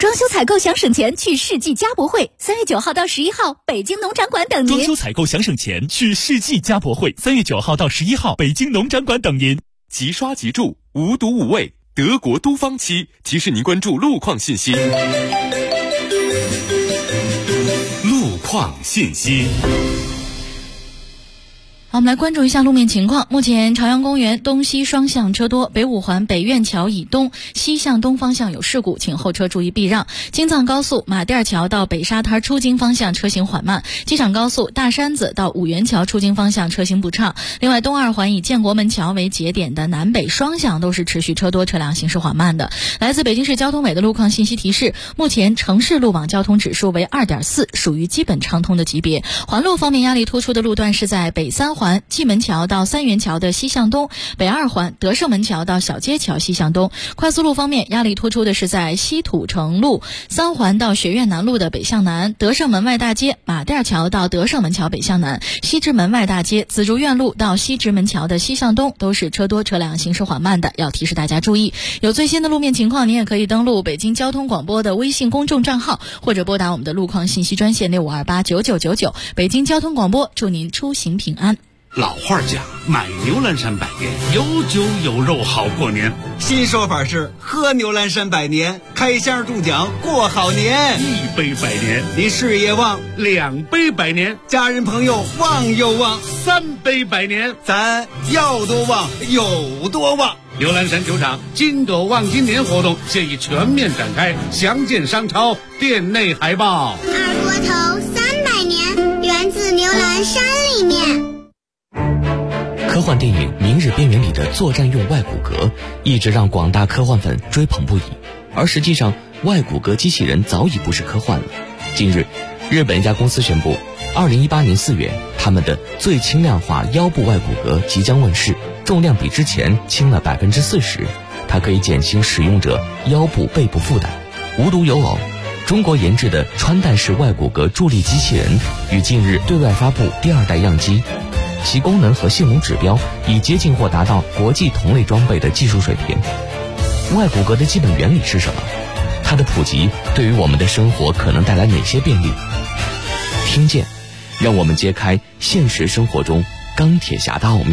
装修采购想省钱，去世纪家博会，3月9号到11号，北京农展馆等您。 装修采购想省钱，去世纪家博会，3月9号到11号，北京农展馆等您。 即刷即住，无毒无味，德国都芳漆提示您关注路况信息。路况信息。 好，我们来关注一下路面情况。目前朝阳公园东西双向车多，北五环北苑桥以东西向东方向有事故，请后车注意避让。京藏高速马甸桥到北沙滩出京方向车行缓慢，机场高速大山子到五原桥出京方向车行不畅。另外，东二环以建国门桥为节点的南北双向都是持续车多，车辆行驶缓慢的。来自北京市交通委的路况信息提示，目前城市路网交通指数为 2.4， 属于基本畅通的级别。环路方面，压力突出的路段是在北三环蓟门桥到三元桥的西向东，北二环德胜门桥到小街桥西向东。快速路方面，压力突出的是在西土城路三环到学院南路的北向南，德胜门外大街马甸桥到德胜门桥北向南，西直门外大街紫竹院路到西直门桥的西向东都是车多，车辆行驶缓慢的，要提示大家注意。有最新的路面情况，您也可以登录北京交通广播的微信公众账号，或者拨打我们的路况信息专线65289999。北京交通广播，祝您出行平安。 老话讲，买牛栏山百年，有酒有肉好过年。 新说法是喝牛栏山百年，开箱中奖过好年。 一杯百年， 你事业旺； 两杯百年， 家人朋友旺又旺； 三杯百年， 咱要多旺有多旺。 牛栏山球场金斗旺今年活动现已全面展开，详见商超店内海报。 二锅头300年，源自牛栏山里面。 科幻电影《明日边缘》里的作战用外骨骼一直让广大科幻粉追捧不已，而实际上外骨骼机器人早已不是科幻了。近日，日本一家公司宣布，2018年4月，他们的最轻量化腰部外骨骼即将问世，重量比之前轻了40%，它可以减轻使用者腰部背部负担。无独有偶，中国研制的穿戴式外骨骼助力机器人于近日对外发布第2代样机，其功能和性能指标已接近或达到国际同类装备的技术水平。外骨骼的基本原理是什么？它的普及对于我们的生活可能带来哪些便利？听见，让我们揭开现实生活中钢铁侠的奥秘。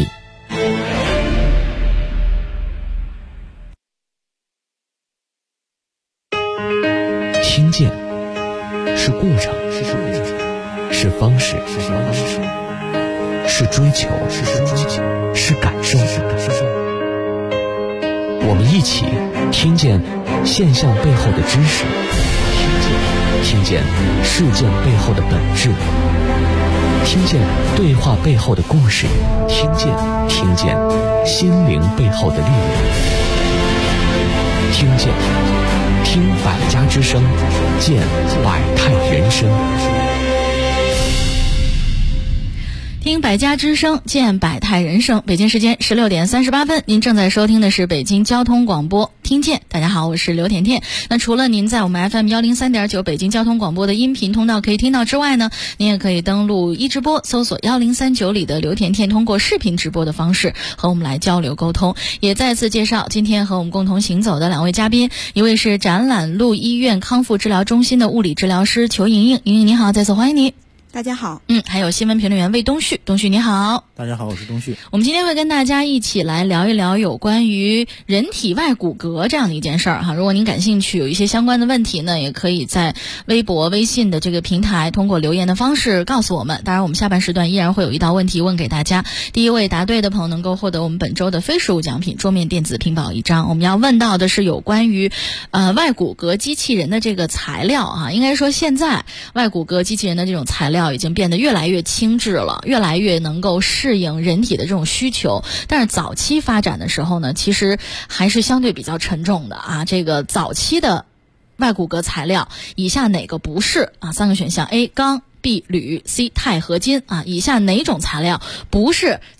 听见是过程，是方式，是追求，是感受。我们一起听见现象背后的知识，听见事件背后的本质，听见对话背后的故事，听见心灵背后的力量，听百家之声，见百态人生。 听百家之声，见百态人生。北京时间16点38分，您正在收听的是北京交通广播听见。大家好，我是刘甜甜。那除了您在我们 FM 103.9北京交通广播的音频通道可以听到之外呢，您也可以登录一直播，搜索1039里的刘甜甜，通过视频直播的方式和我们来交流沟通。也再次介绍今天和我们共同行走的2位嘉宾，一位是展览路医院康复治疗中心的物理治疗师裘莹莹，莹莹你好，再次欢迎你。 大家好。 还有新闻评论员魏东旭，东旭你好。 大家好，我是东旭。 我们今天会跟大家一起来聊一聊有关于人体外骨骼这样的一件事儿哈。如果您感兴趣，有一些相关的问题呢，也可以在微博、微信的这个平台通过留言的方式告诉我们。当然，我们下半时段依然会有一道问题问给大家。第一位答对的朋友能够获得我们本周的非实物奖品桌面电子屏保1张。我们要问到的是有关于外骨骼机器人的这个材料啊。应该说现在外骨骼机器人的这种材料已经变得越来越轻质了，越来越能够适应人体的这种需求。但是早期发展的时候呢，其实还是相对比较沉重的啊。这个早期的外骨骼材料，以下哪个不是啊？3个选项 ：A 钢、B 铝、C 钛合金啊。以下哪种材料不是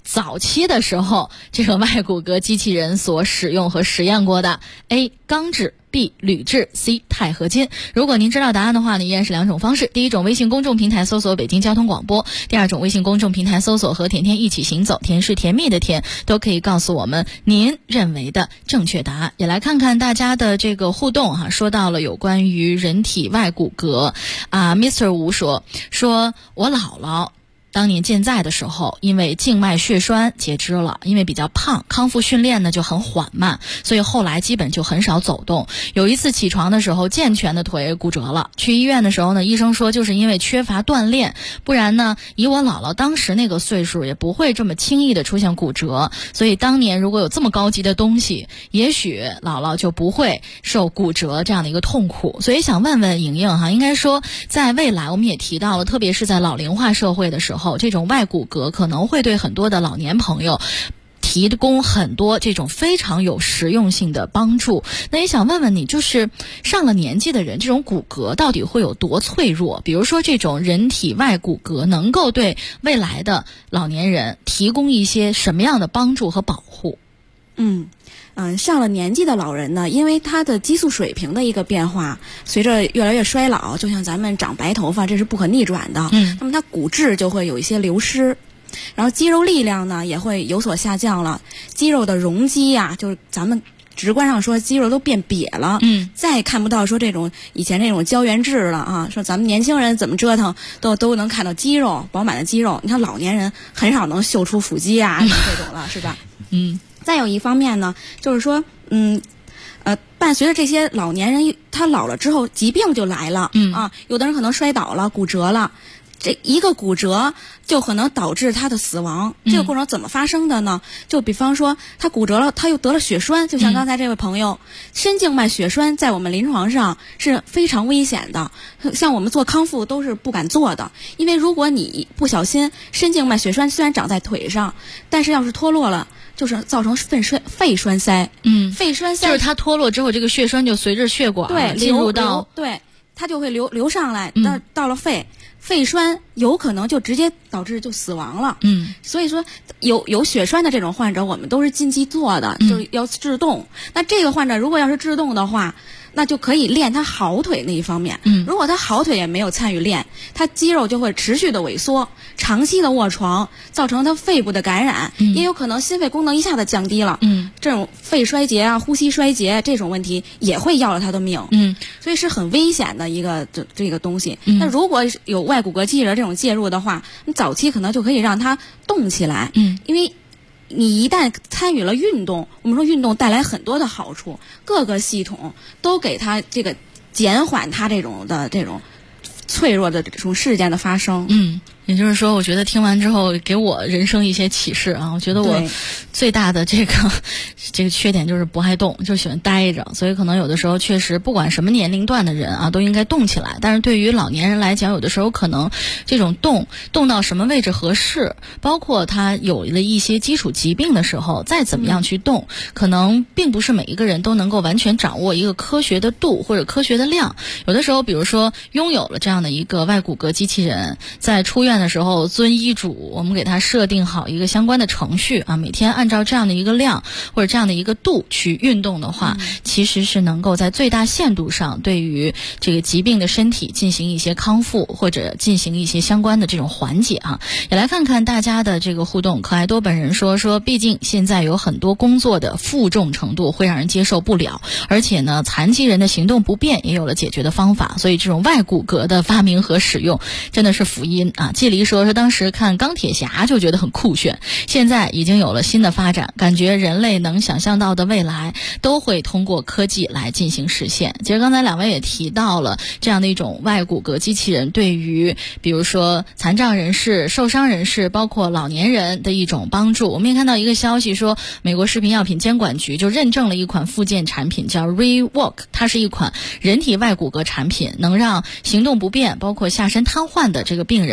早期的时候这个外骨骼机器人所使用和实验过的。 A. 钢制， B. 铝制， C. 钛合金。如果您知道答案的话呢，依然是两种方式。第一种，微信公众平台搜索北京交通广播；第二种，微信公众平台搜索和甜甜一起行走，甜是甜蜜的甜，都可以告诉我们您认为的正确答案。也来看看大家的这个互动哈，说到了有关于人体外骨骼啊 ，Mr. 吴说我姥姥当年健在的时候，因为静脉血栓截肢了，因为比较胖，康复训练呢就很缓慢，所以后来基本就很少走动。有一次起床的时候，健全的腿骨折了，去医院的时候呢，医生说就是因为缺乏锻炼，不然呢，以我姥姥当时那个岁数，也不会这么轻易的出现骨折。所以当年如果有这么高级的东西，也许姥姥就不会受骨折这样的一个痛苦。所以想问问莹莹哈，应该说在未来我们也提到了，特别是在老龄化社会的时候，这种外骨骼可能会对很多的老年朋友提供很多这种非常有实用性的帮助。那也想问问你，就是上了年纪的人，这种骨骼到底会有多脆弱？比如说这种人体外骨骼能够对未来的老年人提供一些什么样的帮助和保护？ 上了年纪的老人呢，因为他的激素水平的一个变化，随着越来越衰老，就像咱们长白头发，这是不可逆转的。那么他骨质就会有一些流失，然后肌肉力量呢也会有所下降了，肌肉的容积呀，就是咱们直观上说肌肉都变瘪了，再看不到说这种以前这种胶原质了啊，说咱们年轻人怎么折腾都能看到肌肉饱满的肌肉，你看老年人很少能秀出腹肌啊这种了，是吧？再有一方面呢，就是说，伴随着这些老年人他老了之后，疾病就来了，有的人可能摔倒了、骨折了，这一个骨折就可能导致他的死亡。这个过程怎么发生的呢？就比方说他骨折了，他又得了血栓，就像刚才这位朋友，深静脉血栓在我们临床上是非常危险的，像我们做康复都是不敢做的，因为如果你不小心，深静脉血栓虽然长在腿上，但是要是脱落了，就是造成肺栓塞。肺栓塞就是它脱落之后，这个血栓就随着血管进入到， 对，它就会流上来，到了肺栓有可能就直接导致就死亡了。所以说有血栓的这种患者，我们都是禁忌做的，就是要制动。那这个患者如果要是制动的话，那就可以练他好腿那一方面。如果他好腿也没有参与练，他肌肉就会持续的萎缩，长期的卧床，造成他肺部的感染，也有可能心肺功能一下子降低了。这种肺衰竭啊、呼吸衰竭这种问题也会要了他的命。所以是很危险的一个这个东西。那如果有外骨骼机器人这种介入的话，你早期可能就可以让他动起来。因为你一旦参与了运动，我们说运动带来很多的好处，各个系统都给他这个减缓他这种脆弱的这种事件的发生。 也就是说，我觉得听完之后给我人生一些启示啊！我觉得我最大的这个缺点就是不爱动，就喜欢待着，所以可能有的时候确实不管什么年龄段的人啊，都应该动起来。但是对于老年人来讲，有的时候可能这种动到什么位置合适，包括他有了一些基础疾病的时候，再怎么样去动，可能并不是每一个人都能够完全掌握一个科学的度或者科学的量。有的时候，比如说拥有了这样的一个外骨骼机器人，在出院的时候遵医嘱，我们给他设定好一个相关的程序啊，每天按照这样的一个量或者这样的一个度去运动的话，其实是能够在最大限度上对于这个疾病的身体进行一些康复，或者进行一些相关的这种缓解啊。也来看看大家的这个互动。可爱多本人说毕竟现在有很多工作的负重程度会让人接受不了，而且呢残疾人的行动不便也有了解决的方法，所以这种外骨骼的发明和使用真的是福音啊。季离说当时看钢铁侠就觉得很酷炫，现在已经有了新的发展，感觉人类能想象到的未来都会通过科技来进行实现。其实刚才两位也提到了这样的一种外骨骼机器人对于比如说残障人士、受伤人士包括老年人的一种帮助。我们也看到一个消息说，美国食品药品监管局就认证了一款附件产品叫 ReWalk， 它是一款人体外骨骼产品，能让行动不便包括下身瘫痪的这个病人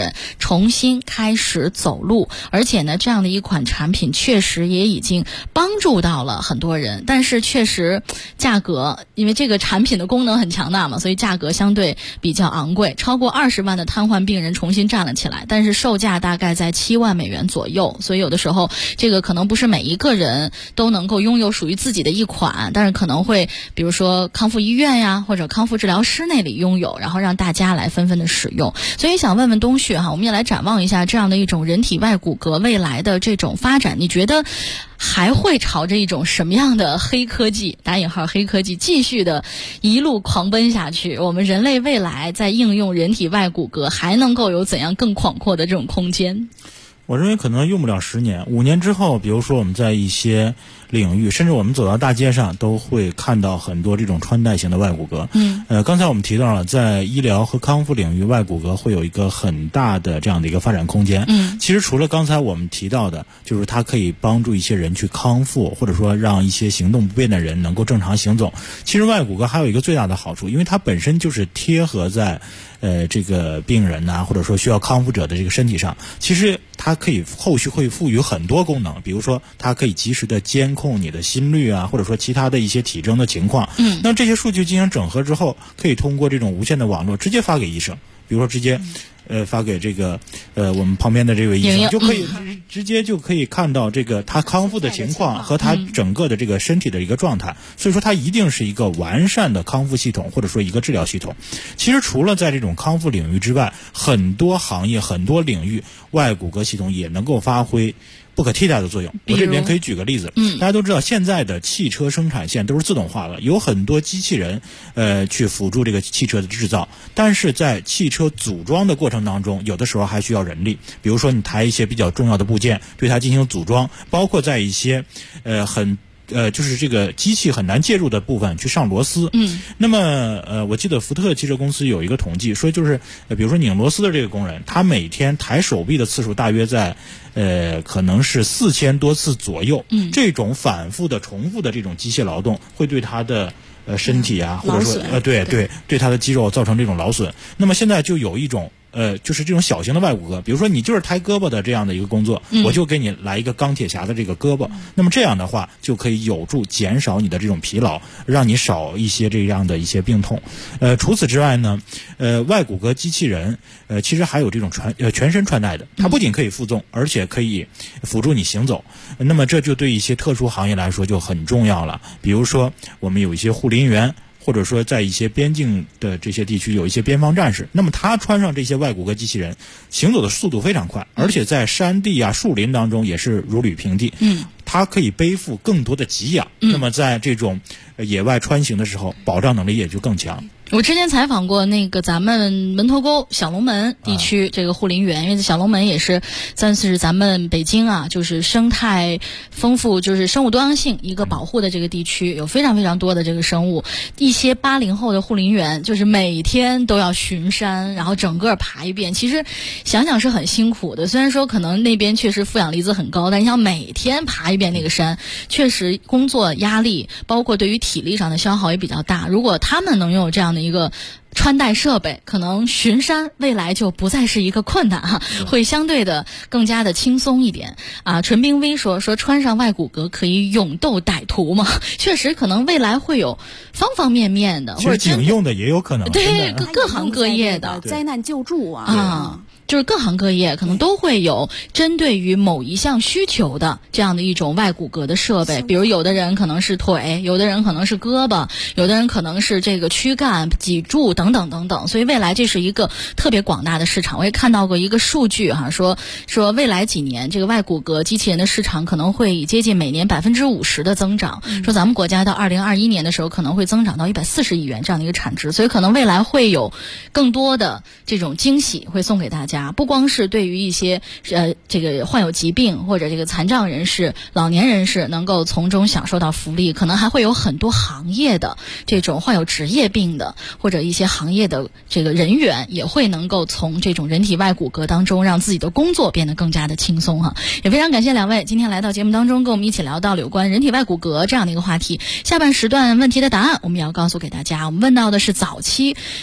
重新开始走路，而且呢，这样的一款产品确实也已经帮助到了很多人，但是确实价格，因为这个产品的功能很强大嘛，所以价格相对比较昂贵，超过20万的瘫痪病人重新站了起来，但是售价大概在7万美元左右，所以有的时候这个可能不是每一个人都能够拥有属于自己的一款，但是可能会比如说康复医院呀或者康复治疗师那里拥有，然后让大家来纷纷的使用。所以想问问东旭哈，我们也来展望一下这样的一种人体外骨骼未来的这种发展，你觉得还会朝着一种什么样的黑科技，打引号黑科技，继续的一路狂奔下去？我们人类未来在应用人体外骨骼还能够有怎样更广阔的这种空间？ 我认为可能用不了10年，5年之后，比如说我们在一些领域，甚至我们走到大街上都会看到很多这种穿戴型的外骨骼。刚才我们提到了，在医疗和康复领域，外骨骼会有一个很大的这样的一个发展空间。其实除了刚才我们提到的，就是它可以帮助一些人去康复，或者说让一些行动不便的人能够正常行走。其实外骨骼还有一个最大的好处，因为它本身就是贴合在这个病人或者说需要康复者的这个身体上，其实它可以后续会赋予很多功能，比如说它可以及时的监控你的心率或者说其他的一些体征的情况。那这些数据进行整合之后，可以通过这种无线的网络直接发给医生，比如说直接发给这个我们旁边的这位医生，就可以直接就可以看到这个他康复的情况和他整个的这个身体的一个状态。所以说它一定是一个完善的康复系统，或者说一个治疗系统。其实除了在这种康复领域之外，很多行业很多领域外骨骼系统也能够发挥不可替代的作用。我这边可以举个例子，大家都知道现在的汽车生产线都是自动化的，有很多机器人去辅助这个汽车的制造，但是在汽车组装的过程当中，有的时候还需要人力，比如说你抬一些比较重要的部件，对它进行组装，包括在一些就是这个机器很难介入的部分去上螺丝。那么我记得福特汽车公司有一个统计说，就是比如说拧螺丝的这个工人，他每天抬手臂的次数大约在可能是4000多次左右。这种反复的重复的这种机械劳动会对他的身体或者说对他的肌肉造成这种劳损。那么现在就有一种就是这种小型的外骨骼，比如说你就是抬胳膊的这样的一个工作，我就给你来一个钢铁侠的这个胳膊。那么这样的话就可以有助减少你的这种疲劳，让你少一些这样的一些病痛。除此之外呢，外骨骼机器人其实还有这种全身穿戴的，它不仅可以负重，而且可以辅助你行走。那么这就对一些特殊行业来说就很重要了，比如说我们有一些护林员，或者说在一些边境的这些地区有一些边防战士，那么他穿上这些外骨骼机器人，行走的速度非常快，而且在山地树林当中也是如履平地。它可以背负更多的给养，那么在这种野外穿行的时候，保障能力也就更强。 我之前采访过那个咱们门头沟小龙门地区这个护林员，因为小龙门也是算是咱们北京就是生态丰富，就是生物多样性一个保护的这个地区，有非常非常多的这个生物。一些80后的护林员就是每天都要巡山，然后整个爬一遍，其实想想是很辛苦的。虽然说可能那边确实负氧离子很高，但你想每天爬一遍那个山，确实工作压力包括对于体力上的消耗也比较大。如果他们能拥有这样的一个穿戴设备，可能巡山未来就不再是一个困难会相对的更加的轻松一点纯冰微说穿上外骨骼可以勇斗歹徒吗？确实可能未来会有方方面面的， 其实警用的也有可能， 对各行各业的灾难救助就是各行各业可能都会有针对于某一项需求的这样的一种外骨骼的设备，比如有的人可能是腿，有的人可能是胳膊，有的人可能是这个躯干、脊柱等等等等，所以未来这是一个特别广大的市场。我也看到过一个数据说未来几年这个外骨骼机器人的市场可能会以接近每年50%的增长，说咱们国家到2021年的时候可能会增长到140亿元这样的一个产值，所以可能未来会有更多的这种惊喜会送给大家。不光是对于一些这个患有疾病或者这个残障人士、老年人士能够从中享受到福利，可能还会有很多行业的这种患有职业病的或者一些行业的这个人员也会能够从这种人体外骨骼当中让自己的工作变得更加的轻松也非常感谢两位今天来到节目当中跟我们一起聊到有关人体外骨骼这样的一个话题。下半时段问题的答案我们也要告诉给大家，我们问到的是早期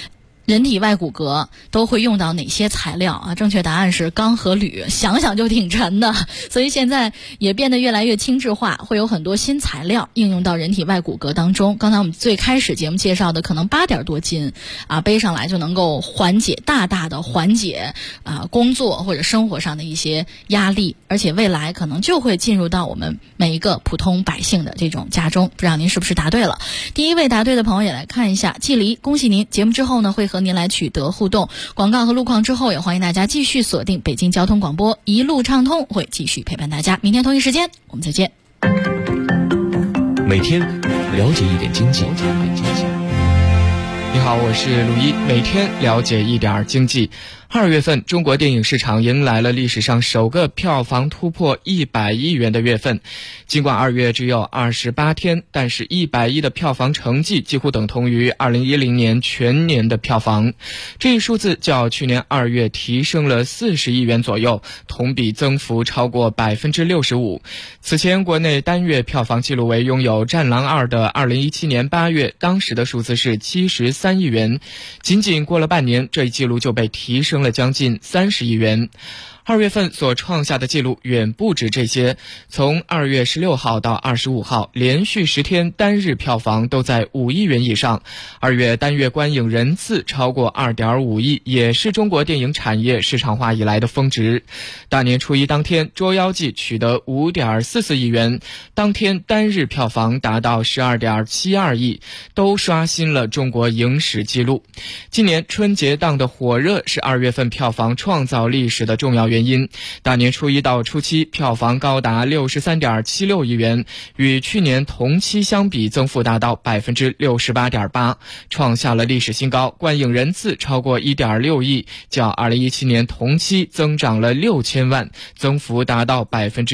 人体外骨骼都会用到哪些材料啊？正确答案是钢和铝，想想就挺沉的。所以现在也变得越来越轻质化，会有很多新材料应用到人体外骨骼当中。刚才我们最开始节目介绍的可能8点多斤啊，背上来就能够大大的缓解工作或者生活上的一些压力，而且未来可能就会进入到我们每一个普通百姓的这种家中。不知道您是不是答对了？第一位答对的朋友也来看一下，季离，恭喜您！节目之后呢，会和您来取得互动。广告和路况之后，也欢迎大家继续锁定北京交通广播，一路畅通会继续陪伴大家。明天同一时间我们再见。 每天了解一点经济。 你好，我是陆一，每天了解一点经济。2月份，中国电影市场迎来了历史上首个票房突破100亿元的月份。尽管2月只有28天，但是100亿的票房成绩几乎等同于2010年全年的票房。这一数字较去年2月提升了40亿元左右，同比增幅超过 65%。此前国内单月票房记录为拥有《战狼2》的2017年8月，当时的数字是73亿元。仅仅过了半年，这一记录就被提升了将近30亿元。2月份所创下的记录远不止这些，从2月16号到25号，连续10天单日票房都在5亿元以上。2月单月观影人次超过 2.5 亿，也是中国电影产业市场化以来的峰值。大年初一当天，《捉妖记》取得 5.44 亿元，当天单日票房达到 12.72 亿，都刷新了中国影史纪录。今年春节档的火热是2月份票房创造历史的重要原因。大年初一到初七，票房高达 63.76 亿元，与去年同期相比增幅达到 68.8%， 创下了历史新高。观影人次超过 1.6 亿，较2017年同期增长了6000万，增幅达到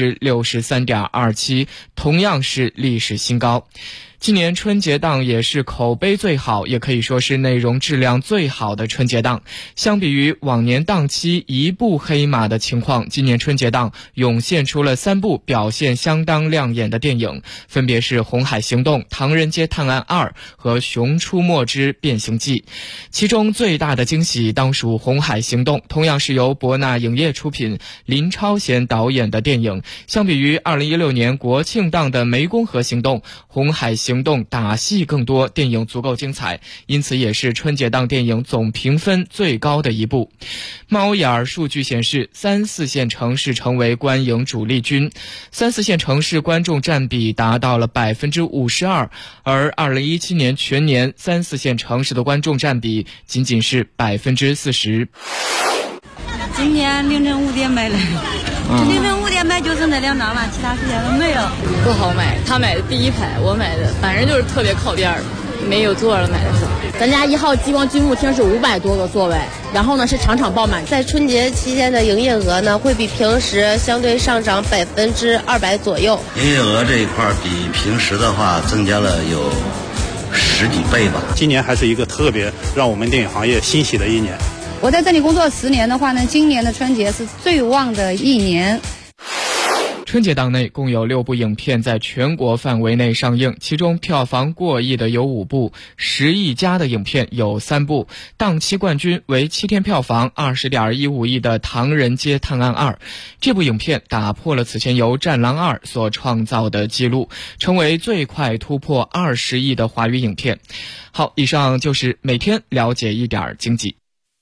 63.27%， 同样是历史新高。今年春节档也是口碑最好，也可以说是内容质量最好的春节档。相比于往年档期一部黑马的情况，今年春节档涌现出了3部表现相当亮眼的电影，分别是《红海行动》、《唐人街探案2》和《熊出没之变形记》。其中最大的惊喜当属《红海行动》，同样是由博纳影业出品、林超贤导演的电影。相比于2016年国庆档的湄公河行动，《红海行动》打戏更多，电影足够精彩，因此也是春节档电影总评分最高的一部。猫眼数据显示，3、4线城市成为观影主力军，3、4线城市观众占比达到了 52%， 而2017年全年3、4线城市的观众占比仅仅是 40%。 今年凌晨5点买的，凌晨5点买就是那2张嘛，其他时间都没有。 不好买，他买的第一排，我买的反正就是特别靠垫儿，没有座了买的时候。 咱家1号激光剧目厅是500多个座位，然后呢是场场爆满。在春节期间的营业额呢会比平时相对上涨200%左右。 营业额这一块比平时的话增加了有10几倍吧。 今年还是一个特别让我们电影行业欣喜的一年。 我在这里工作10年的话呢，今年的春节是最旺的一年。 春节档内共有6部影片在全国范围内上映，其中票房过亿的有5部，10亿加的影片有3部。档期冠军为7天票房 20.15 亿的《唐人街探案2》，这部影片打破了此前由《战狼2》所创造的记录，成为最快突破20亿的华语影片。好，以上就是每天了解一点经济。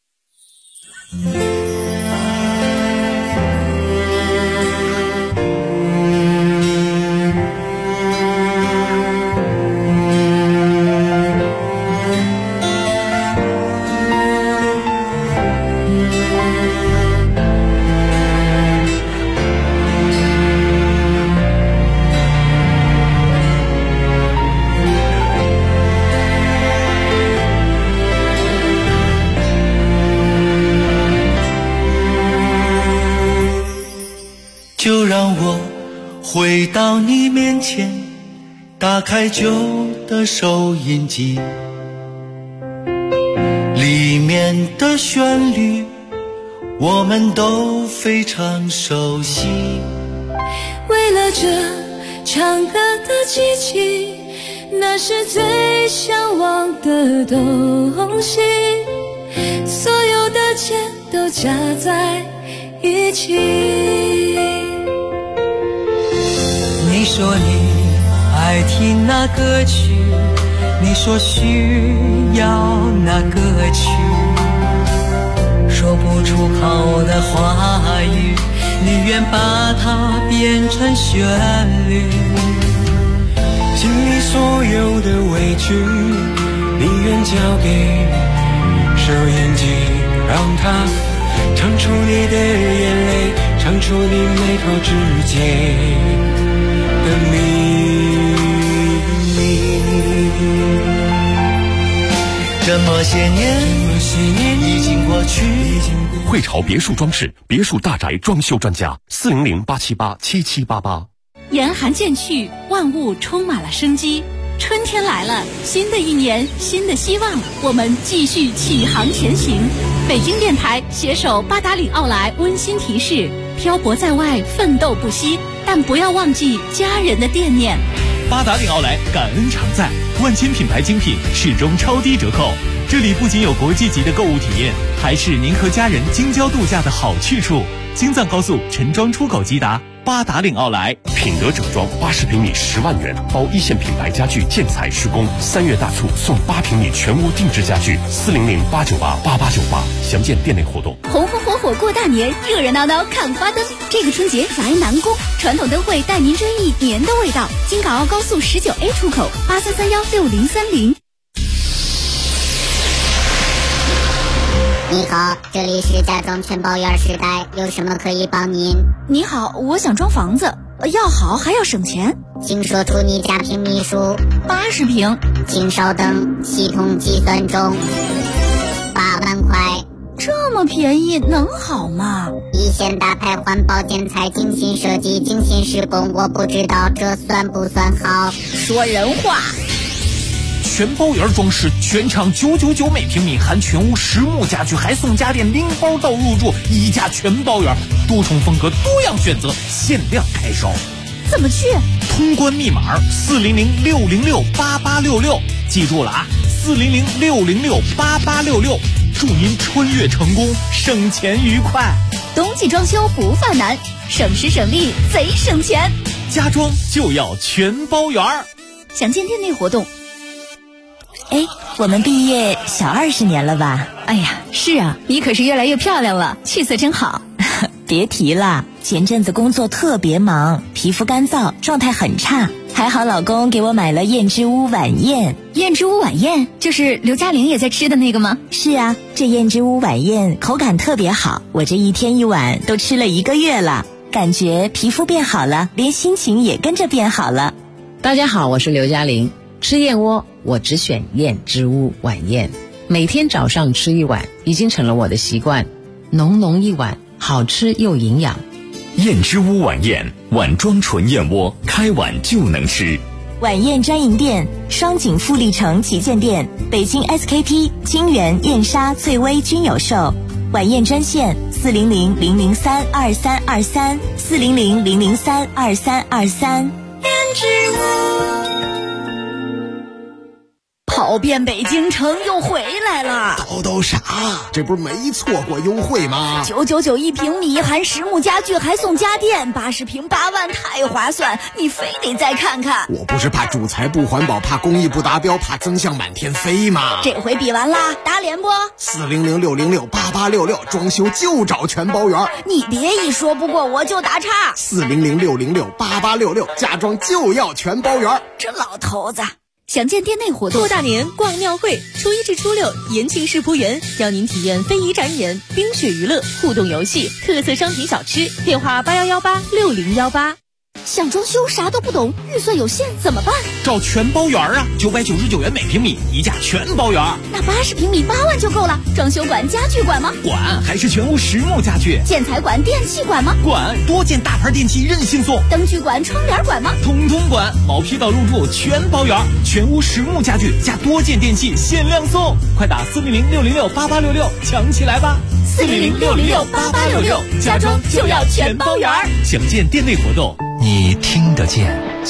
就让我回到你面前，打开旧的收音机，里面的旋律我们都非常熟悉。 为了这唱歌的机器，那是最向往的东西。 切都加在一起。 你说你爱听那歌曲，你说需要那歌曲，说不出口的话语，你愿把它变成旋律。心里所有的委屈，你愿交给收音机，让它唱出你的眼泪，唱出你眉头之间的秘密。这么些年已经过去。 汇潮别墅装饰，别墅大宅装修专家，400-878-7788。 严寒渐去，万物充满了生机。春天来了，新的一年，新的希望，我们继续启航前行。北京电台携手八达岭奥莱温馨提示：漂泊在外，奋斗不息，但不要忘记家人的惦念。 八达岭奥莱感恩常在，万千品牌精品始终超低折扣。这里不仅有国际级的购物体验，还是您和家人京郊度假的好去处。京藏高速陈庄出口即达，八达岭奥莱。 品德整装80平米10万元，包一线品牌家具建材施工，3月大促送8平米全屋定制家具，400-898-8898，详见店内活动。 红红火火过大年，热热闹闹看花灯。这个春节来南宫，传统灯会带您追忆年的味道。京港澳高速19A 出口83316030。 你好，这里是家装全包圆时代，有什么可以帮您？ 你好，我想装房子，要好还要省钱， 请说出你家平米数。 80平。 请稍等，系统计算中。8万块。 这么便宜能好吗？ 一线大牌环保建材，精心设计，精心施工，我不知道这算不算好。 说人话。 全包圆装饰，全场999每平米，含全屋实木家具，还送家电零包到入住，一价全包圆，多重风格，多样选择，限量开售。 怎么去？ 通关密码400-606-8866，记住了啊，400-606-8866，祝您穿越成功，省钱愉快。 冬季装修不犯难，省时省力贼省钱， 家装就要全包圆。 详见店内活动。 哎，我们毕业小20年了吧？ 哎呀，是啊，你可是越来越漂亮了，气色真好。 别提了，前阵子工作特别忙，皮肤干燥，状态很差，还好老公给我买了燕之屋晚宴。 燕之屋晚宴就是刘嘉玲也在吃的那个吗？ 是啊，这燕之屋晚宴口感特别好，我这一天一碗都吃了1个月了，感觉皮肤变好了，连心情也跟着变好了。 大家好，我是刘嘉玲。吃燕窝我只选燕之屋晚宴，每天早上吃1碗已经成了我的习惯，浓浓一碗，好吃又营养。 燕之屋晚宴，碗装纯燕窝，开碗就能吃。 晚宴专营店：双井富力城旗舰店、北京 SKP、金源、燕莎、翠微均有售。晚宴专线400-003-2323，400-003-2323。 燕之屋。跑遍北京城又回来了， 都啥？这不是没错过优惠吗 ？999一平米，含实木家具还送家电，80平8万，太划算！你非得再看看。 我不是怕主材不环保，怕工艺不达标，怕增项满天飞吗？ 这回比完啦，打脸不 ？400-606-8866，装修就找全包圆。 你别一说不过我就打岔。 400-606-8866，家装就要全包圆。 这老头子。详见店内活动。 过大年逛庙会，初1至初6，延庆世仆园邀您体验非遗展演、冰雪娱乐、互动游戏、特色商品小吃。电话81186018。 想装修啥都不懂，预算有限怎么办？ 找全包圆啊，999元每平米，一价全包圆。 那80平米8万就够了。装修管、家具管吗？ 管，还是全屋实木家具。 建材管、电器管吗？ 管，多件大牌电器任性送。 灯具管、窗帘管吗？ 通通管，毛坯到入住全包圆，全屋实木家具加多件电器限量送，快打400-606-8866抢起来吧！400-606-8866，家装就要全包圆。详见店内活动。 你听得见，